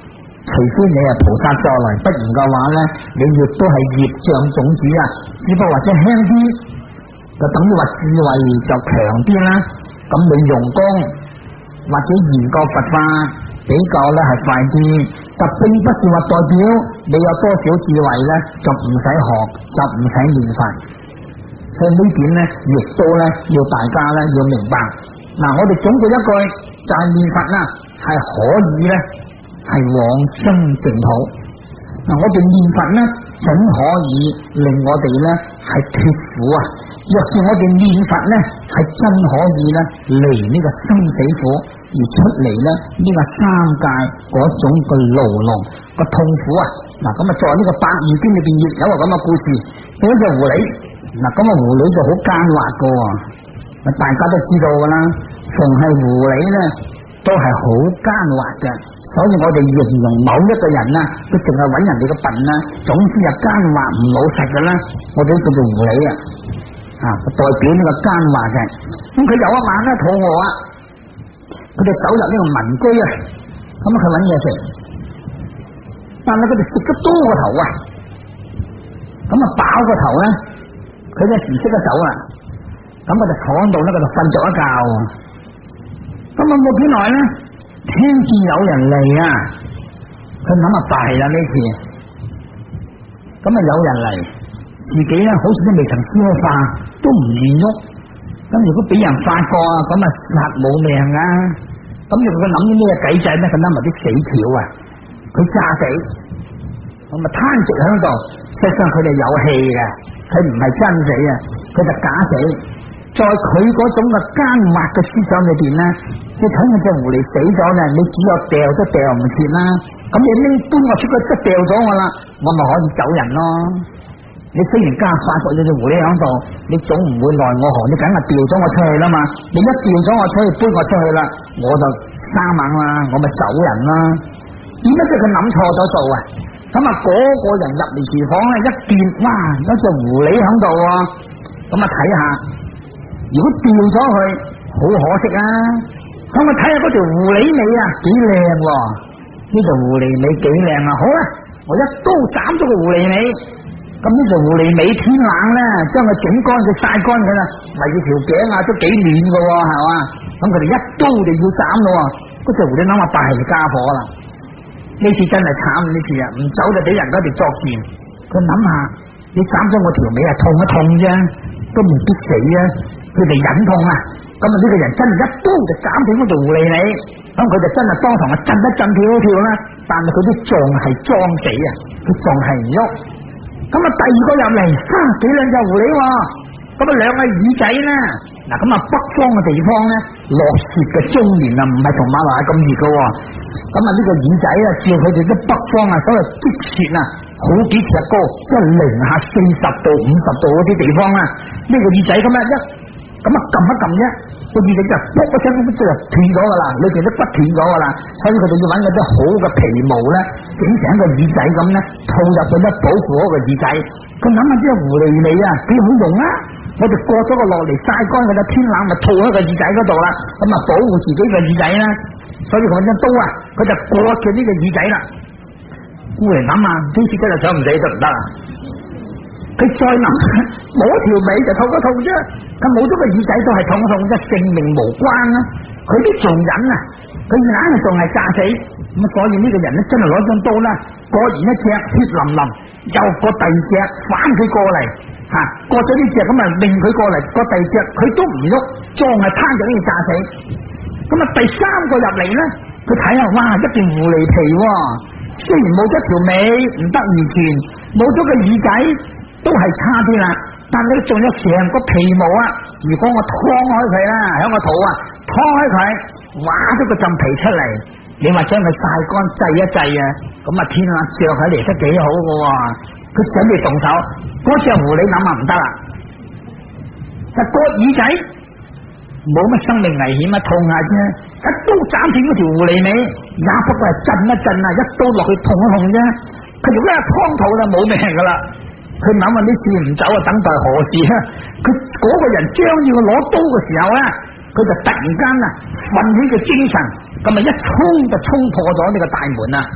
除非你係菩薩再來，不然嘅話咧，你亦都係業障種子啊，只不過或者輕啲，就等於話智慧就強啲啦。咁你用功或者研究佛法比較咧係快啲，但並不是話代表你有多少智慧咧就唔使學，就唔使練法。所以呢點咧，亦都咧要大家咧要明白。嗱，我哋總結一句就係練佛啦，係可以咧係往生淨土。嗱，我哋練佛咧總可以令我哋咧係脫苦啊。若是我哋練佛咧係真可以咧離呢個生死苦，而出嚟咧呢個三界嗰種嘅牢籠個痛苦啊。嗱，咁啊在呢個《百喻經》裏邊亦有個咁嘅故事，有一隻狐狸。嗱，咁啊狐狸就好奸猾噶，大家都知道噶啦。逢係狐狸咧都係好奸猾嘅，所以我哋形容某一個人啊，佢淨係揾人哋嘅笨啦，總之係奸猾唔老實嘅啦，我哋叫做狐狸啊。代表呢個奸猾嘅。咁佢有一晚咧肚餓啊，佢就走入呢個民居啊，咁佢揾嘢食，但係佢哋食咗多個頭啊，咁啊飽個頭咧，佢就唔識得走啦，咁佢就坐喺度咧，佢就瞓着一覺。咁啊冇幾耐咧，聽見有人嚟啊，佢諗啊弊啦呢次，咁啊有人嚟，自己咧好似都未曾消化，都唔願喐。咁如果俾人發覺啊，咁啊實冇命啊。咁如果佢諗啲咩計仔咧，佢諗埋啲死橋啊，佢炸死，咁啊攤直喺度，實際上佢哋有氣嘅，佢唔係真死啊，佢就假死。在佢嗰種嘅奸猾嘅思想裏邊咧，你睇佢隻狐狸死咗咧，你只有掉都掉唔切啦。咁你拎搬我出去都掉咗我啦，我咪可以走人咯。你雖然家發覺有隻狐狸喺度，你總唔會奈我何，你梗係掉咗我出去啦嘛。你一掉咗我出去，搬我出去啦，我就生猛啦，我咪走人啦。點解即係佢諗錯咗數啊？咁啊嗰個人入嚟廚房咧，一見哇有隻狐狸喺度啊，咁啊睇下。如果掉咗佢，好可惜啊！咁我睇下嗰條狐狸尾啊，幾靚喎！呢條狐狸尾幾靚啊！好啦，我一刀斬咗個狐狸尾。咁呢條狐狸尾天冷咧，將佢整乾佢曬乾佢啦，圍住條頸啊都幾暖噶，係嘛？咁佢哋一刀就要斬咯。嗰條狐狸諗下敗家伙啦！呢次真係慘，呢次啊唔走就俾人嗰條作賤。佢諗下，你斬咗我條尾係痛一痛啫，都唔必死啊！佢哋忍痛啊，咁啊呢個人真係一刀就斬死嗰條狐狸尾，咁佢就真係當堂啊震一震跳一跳啦，但係佢都仲係裝死啊，佢仲係唔喐。咁啊第二個入嚟，幾兩隻狐狸，咁啊兩個耳仔啦，嗱咁啊北方嘅地方咧落雪嘅終年啊，唔係同馬來咁熱噶，咁啊呢個耳仔啊，照佢哋啲北方啊，所謂積雪啊，好幾尺高，即係零下40度、50度嗰啲地方啦，呢個耳仔咁啊咁啊撳一撳啫，個耳仔就卜一聲就斷咗噶啦，裏邊啲骨斷咗噶啦，所以佢哋要揾嗰啲好嘅皮毛咧，整成一個耳仔咁咧，套入去咧保護嗰個耳仔。佢諗下啲狐狸尾啊，幾好用啊！我哋過咗個落嚟曬乾佢啦，天冷咪套喺個耳仔嗰度啦，咁啊保護自己個耳仔啦。所以佢揾張刀啊，佢就割佢呢個耳仔啦。姑嚟諗下，呢次真係想唔死得唔得啊？佢再諗冇條尾就痛一痛啫，佢冇咗個耳仔都係痛一痛啫，性命無關啦。佢都仲忍啊，佢硬係仲係炸死。咁所以呢個人咧真係攞張刀啦，割完一隻血淋淋，又割第二隻反佢過嚟，割咗呢隻咁啊令佢過嚟，割第二隻佢都唔喐，仲係攤咗呢個炸死。咁啊第三個入嚟咧，佢睇下哇一件狐狸皮，雖然冇咗條尾唔得完全，冇咗個耳仔。都係差啲啦，但係仲有成個皮毛啊！如果我劏開佢啦，喺個肚啊，劏開佢，挖咗個浸皮出嚟，你話將佢曬乾製一製啊，咁啊天冷着起嚟都幾好噶。佢準備動手，嗰隻狐狸諗下唔得啦，就割耳仔，冇乜生命危險啊，痛下啫，一刀斬斷嗰條狐狸尾，也不過係震一震啊，一刀落去痛一痛啫。佢如果一劏肚就冇命噶啦。佢諗下呢次唔走啊，等待何時啊？佢嗰個人將要攞刀嘅時候咧，佢就突然間啊，奮起個精神，咁啊一衝就衝破咗呢個大門啊！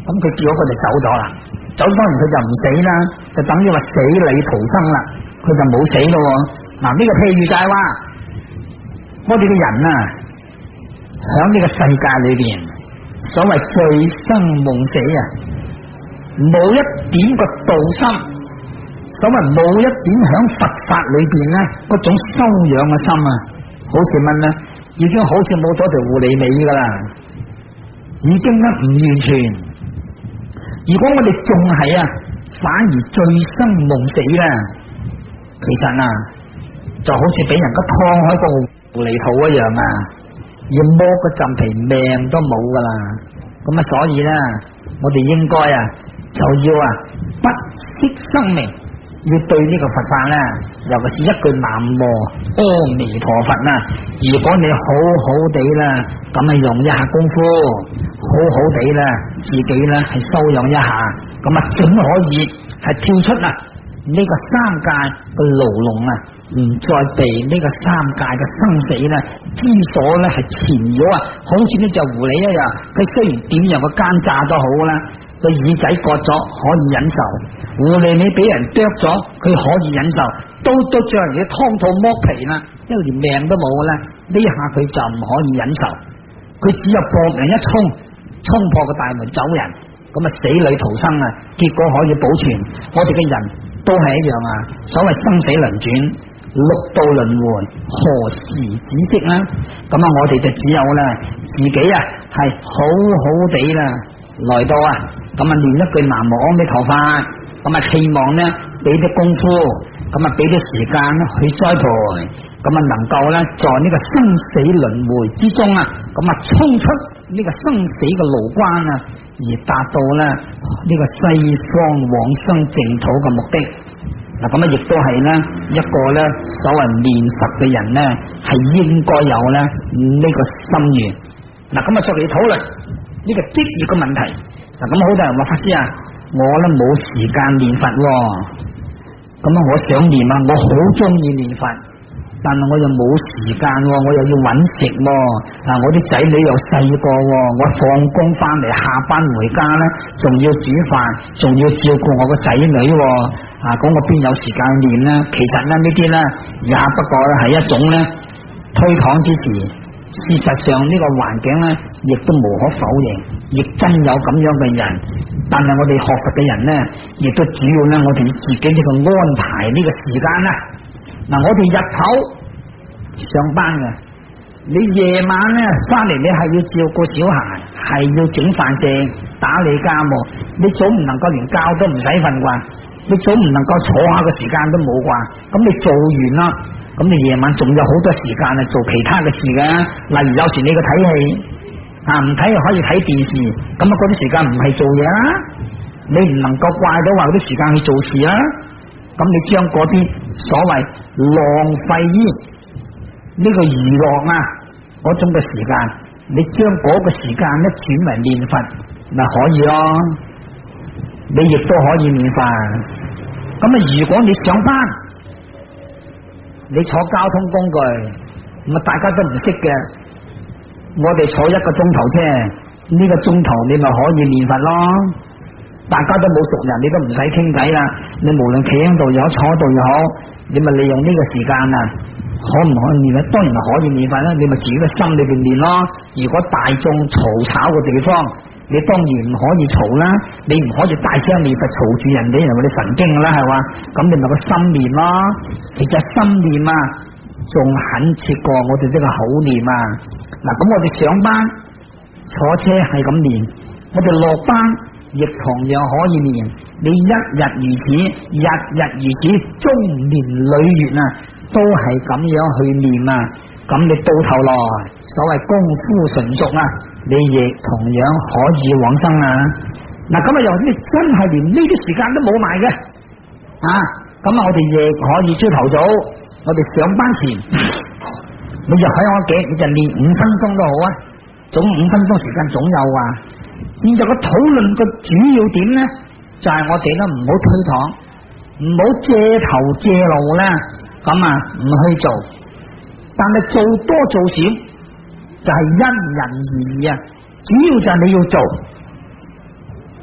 咁佢叫咗佢就走咗啦，走咗當然佢就唔死啦，就等於話死裏逃生啦，佢就冇死咯。嗱，呢個譬喻就係話，我哋嘅人啊，響呢個世界裏邊，所謂醉生夢死啊，冇一點個道心，所謂冇一點響佛法裏邊咧嗰種修養嘅心啊，好似乜咧，已經好似冇咗條狐狸尾噶啦，已經咧唔完全。如果我哋仲係啊，反而醉生夢死啦，其實啊，就好似俾人家劏開個狐狸肚一樣啊，要剝嗰陣皮命都冇噶啦。咁啊，所以咧，我哋應該啊，就要啊，不惜生命，要對呢個佛法咧，尤其是一句南無阿彌陀佛啦。如果你好好地啦，咁啊用一下功夫，好好地啦，自己咧係修養一下，咁啊準可以係跳出啊呢個三界嘅牢籠啊，唔再被呢個三界嘅生死咧之所咧係纏繞啊，好似呢隻狐狸一樣，佢雖然點樣嘅奸詐都好啦，個耳仔割咗可以忍受，狐狸尾俾人啄咗佢可以忍受，到將人哋劏肚剝皮啦，因為連命都冇啦，呢下佢就唔可以忍受，佢只有搏人一衝破個大門走人，咁啊死裏逃生啊，結果可以保存。我哋嘅人都係一樣啊，所謂生死輪轉，六道輪迴何時止息啦？咁啊，我哋就只有咧自己啊係好好地啦來到啊，咁啊念一句南無阿彌陀佛，咁啊希望咧俾啲功夫，咁啊俾啲時間去栽培，咁啊能夠咧在呢個生死輪迴之中啊，咁啊衝出呢個生死嘅牢關啊，而達到咧呢個西方往生淨土嘅目的。嗱，咁啊亦都係咧一個咧所謂念佛嘅人咧係應該有咧呢個心願。嗱，咁啊再嚟討論呢個職業嘅問題。嗱，咁好多人話法師啊，我咧冇時間念佛，咁啊我想念啊，我好中意念佛，但係我又冇時間，我又要揾食，嗱我啲仔女又細個，我放工翻嚟下班回家咧，仲要煮飯，仲要照顧我個仔女，啊咁我邊有時間念咧？其實咧呢啲咧也不過係一種咧推搪之詞。事實上呢個環境咧，亦都無可否認，亦真有咁樣嘅人。但係我哋學佛嘅人咧，亦都主要咧，我哋自己呢個安排呢個時間啦。嗱，我哋日頭上班嘅，你夜晚咧翻嚟，你係要照顧小孩，係要整飯食、打理家務，你總唔能夠連覺都唔使瞓啩？你總唔能夠坐下個時間都冇啩？咁你做完啦。咁你夜晚仲有好多時間啊，做其他嘅事嘅，例如有時你個睇戲啊，唔睇可以睇電視，咁啊嗰啲時間唔係做嘢啦，你唔能夠怪到話嗰啲時間去做事啦，咁你將嗰啲所謂浪費於呢個娛樂啊嗰種嘅時間，你將嗰個時間咧轉為念佛，咪可以咯，你亦都可以念佛。咁啊，如果你上班，你坐交通工具，咁啊大家都唔識嘅，我哋坐一個鐘頭車，呢個鐘頭你咪可以念佛咯。大家都冇熟人，你都唔使傾偈啦。你無論企喺度又好，坐喺度又好，你咪利用呢個時間啊，可唔可以念咧？當然係可以念佛啦，你咪自己嘅心裏邊念咯。如果大眾嘈吵嘅地方，你當然唔可以嘈啦，你唔可以大聲念佛嘈住人哋，人哋你神經啦，係嘛？咁你咪個心念咯。其實心念啊，仲懇切過我哋呢個口念啊。嗱，咁我哋上班坐車係咁念，我哋落班亦同樣可以念。你一日如此，日日如此，終年累月啊，都係咁樣去念啊。咁你到頭來，所謂功夫純熟啊，你亦同樣可以往生啊！嗱，咁啊又你真係連呢啲時間都冇埋嘅啊！咁啊我哋亦可以朝頭早，我哋上班前，你就喺我屋企，你就練5分鐘都好啊，總5分鐘時間總有啊。現在個討論個主要點咧，就係我哋咧唔好推搪，唔好借頭借路啦，咁啊唔去做。但係做多做少就係因人而異啊，主要就係你要做，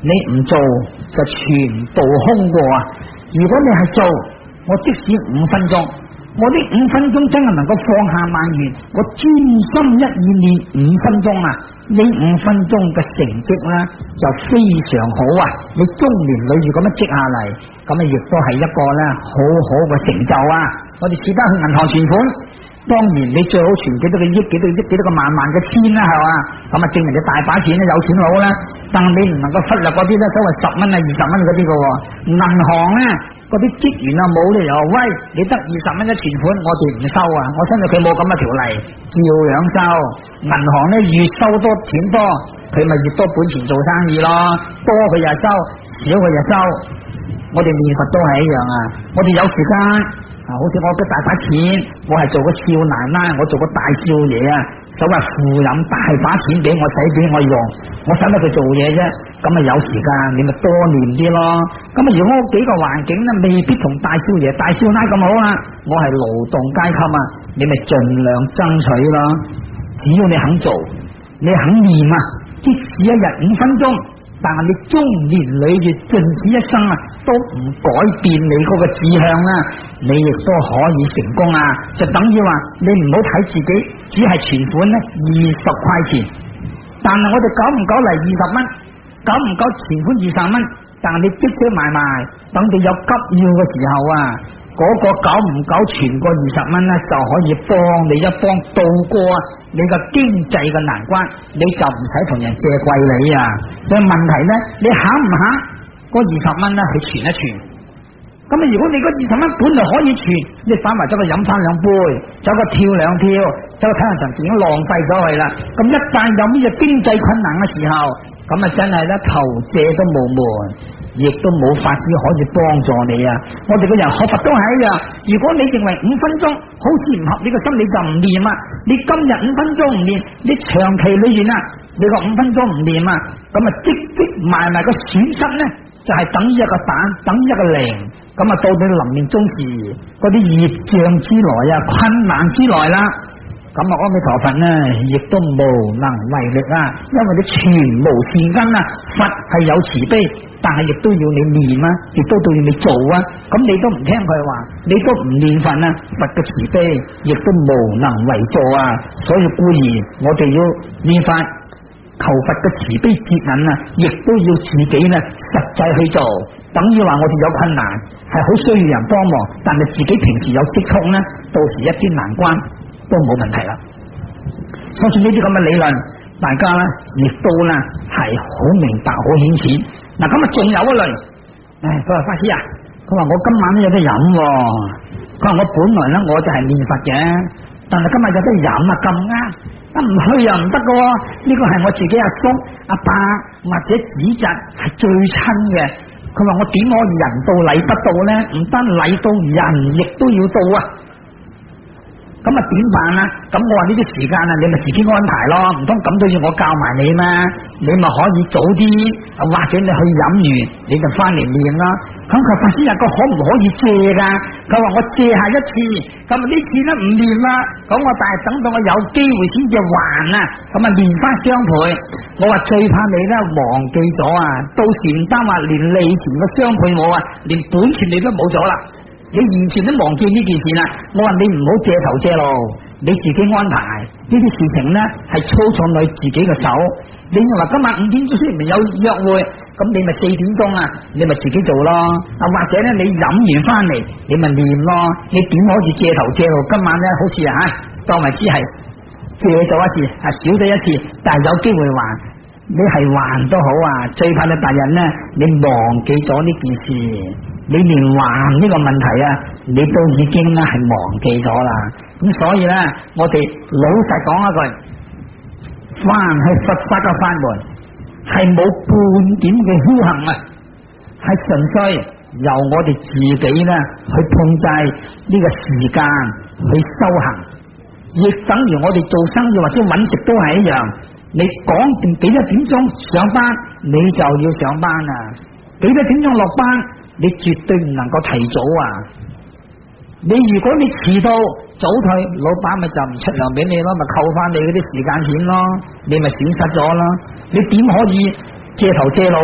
你唔做就全部空過啊！如果你係做，我即使5分鐘，我呢5分鐘真係能夠放下萬緣，我專心一意練5分鐘啊！呢5分鐘嘅成績咧就非常好啊！你中年累月咁樣積下嚟，咁啊亦都係一個咧好好嘅成就啊！我哋試得去銀行存款。當然你最好存幾多個億、幾多個億、幾多個萬萬嘅千啦，係嘛？咁啊證明你大把錢啦，有錢佬啦。但係你唔能夠忽略嗰啲咧，所謂10蚊啊、20蚊嗰啲嘅。銀行咧嗰啲職員啊冇理由，喂，你得20蚊嘅存款，我哋唔收啊！我相信佢冇咁嘅條例，照樣收。銀行咧越收多錢多，佢咪越多本錢做生意咯。多佢就收，少佢就收。我哋念佛都係一樣啊！我哋有時間。好似我嘅大把錢，我係做個少奶奶，我做個大少爺啊，所謂富人大把錢俾我使俾我用，我使乜佢做嘢啫？咁啊有時間你咪多念啲咯。咁啊如果幾個環境咧未必同大少爺大少奶咁好啊，我係勞動階級啊，你咪盡量爭取咯。只要你肯做，你肯念啊，即使一日5分鐘。但係你中年累月盡此一生啊，都唔改變你嗰個志向啦，你亦都可以成功啊！就等於話你唔好睇自己只係存款咧20塊錢，但係我哋久唔久嚟20蚊，久唔久存款20蚊，但係你積積埋埋，等你有急要嘅時候啊，嗰個久唔久存過20蚊咧，就可以幫你一幫渡過你個經濟嘅難關，你就唔使同人借貴利啊！所以問題咧，你肯唔肯嗰20蚊咧去存一存？咁啊，如果你嗰20蚊本來可以存，你反埋咗佢飲翻2杯，走個跳2跳，走個睇下場電影浪費咗佢啦。咁一旦有呢個經濟困難嘅時候，咁啊真係咧求借都冇門。亦都冇法子可以幫助你啊！我哋個人學佛都係一樣，如果你認為5分鐘好似唔合你個心，你就唔練啊！你今日5分鐘唔練，你長期裏邊啊，你個5分鐘唔練啊，咁啊積積埋埋個損失咧，就係等於一個蛋，等於一個零，咁啊到你臨命終時，嗰啲業障之來啊，困難之來啦。咁啊，阿彌陀佛呢，亦都無能為力啊！因為你全無善根啊，佛係有慈悲，但係亦都要你念啊，亦都要你做啊。咁你都唔聽佢話，你都唔念佛啊，佛嘅慈悲亦都無能為助啊。所以固然我哋要念法，求佛嘅慈悲接引啊，亦都要自己呢實際去做。等於話我哋有困難，係好需要人幫忙，但係自己平時有積蓄呢，到時一啲難關都冇問題啦。相信呢啲咁嘅理論，大家咧亦都咧係好明白、好顯淺。嗱，咁啊仲有一類，佢話法師啊，佢話我今晚都有得飲，佢話我本來咧我就係念佛嘅，但係今日有得飲啊，咁啱，唔去又唔得噶。呢個係我自己阿叔、阿伯或者子侄係最親嘅。佢話我點可以人到禮不到咧？唔單禮到，人亦都要到啊！咁啊點辦啊？咁我話呢啲時間啊，你咪自己安排咯，唔通咁都要我教埋你咩？你咪可以早啲，或者你去飲完你就翻嚟念啦。咁佢法師啊，個可唔可以借噶？佢話我借下一次，咁啊呢次咧唔念啦，咁我但係等到我有機會先至還啊，咁啊念翻雙倍。我話最怕你咧忘記咗啊，到時唔單話連利錢嘅雙倍冇啊，連本錢你都冇咗啦。你完全都忘記呢件事啦！我話你唔好借頭借路，你自己安排呢啲事情咧，係操縱你自己嘅手。你話今晚5點鐘雖然未有約會，咁你咪4點鐘啊，你咪自己做咯。啊或者咧你飲完翻嚟，你咪念咯。你點可以借頭借路？今晚咧好似當為之係借咗一次，少咗一次，但係有機會還。你係還都好啊，最怕你大人咧，你忘記咗呢件事，你連還呢個問題啊，你都已經咧係忘記咗啦。咁所以咧，我哋老實講一句，凡係佛法嘅法門，係冇半點嘅僥倖啊，係純粹由我哋自己咧去控制呢個時間去修行，亦等於我哋做生意或者揾食都係一樣。你講定幾多點鐘上班，你就要上班啊！幾多點鐘落班，你絕對唔能夠提早啊！你如果你遲到早退，老闆咪就唔出糧俾你咯，咪扣翻你嗰啲時間錢咯，你咪損失咗咯。你點可以借頭借路？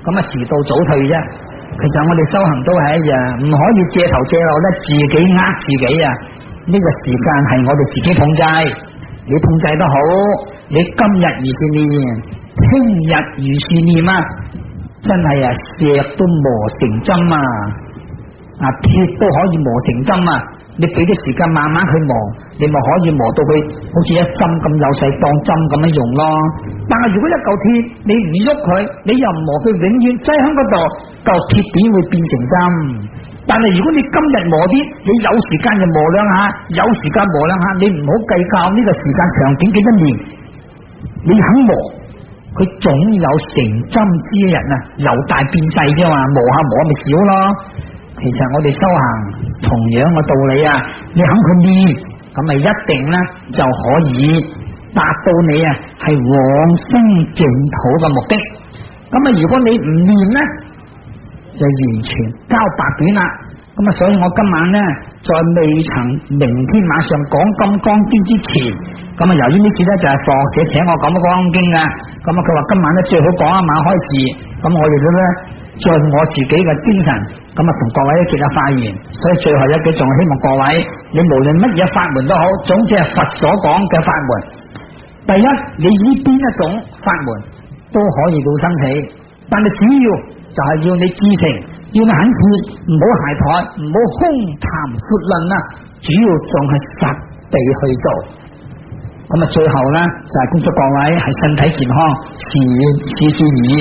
咁啊遲到早退啫。其實我哋修行都係一樣，唔可以借頭借路咧，自己呃自己啊！呢個時間係我哋自己控制，你控制得好，你今日如是念，聽日如是念啊！真係啊，石都磨成針啊！啊，鐵都可以磨成針啊！你俾啲時間慢慢去磨，你咪可以磨到佢好似一針咁幼細，當針咁樣用咯。但係如果一嚿鐵你唔喐佢，你又唔磨佢，永遠擠喺嗰度，嚿鐵點會變成針？但係如果你今日磨啲，你有時間就磨兩下，有時間磨兩下，你唔好計較呢個時間長短幾多年，你肯磨，佢總有成針之日啊！由大變細啫嘛，磨下磨咪少咯。其實我哋修行同樣嘅道理啊，你肯去念，咁咪一定咧就可以達到你啊係往生淨土嘅目的。咁啊，如果你唔念咧，就完全交白卷啦。咁啊，所以我今晚咧在未曾明天晚上講金剛經之前，咁啊，由於呢次咧就係佛社請我講金剛經啊，咁啊佢話今晚咧最好講一晚開示，咁我亦都咧盡我自己嘅精神，咁啊同各位一齊嘅發言。所以最後一句仲希望各位，你無論乜嘢法門都好，總之係佛所講嘅法門。第一，你以邊一種法門都可以到生死，但係主要就係要你知情，要你肯切，唔好懈怠，唔好空談闊論啊！主要仲係實地去做。咁啊，最後咧就係恭祝各位係身體健康，事事如意。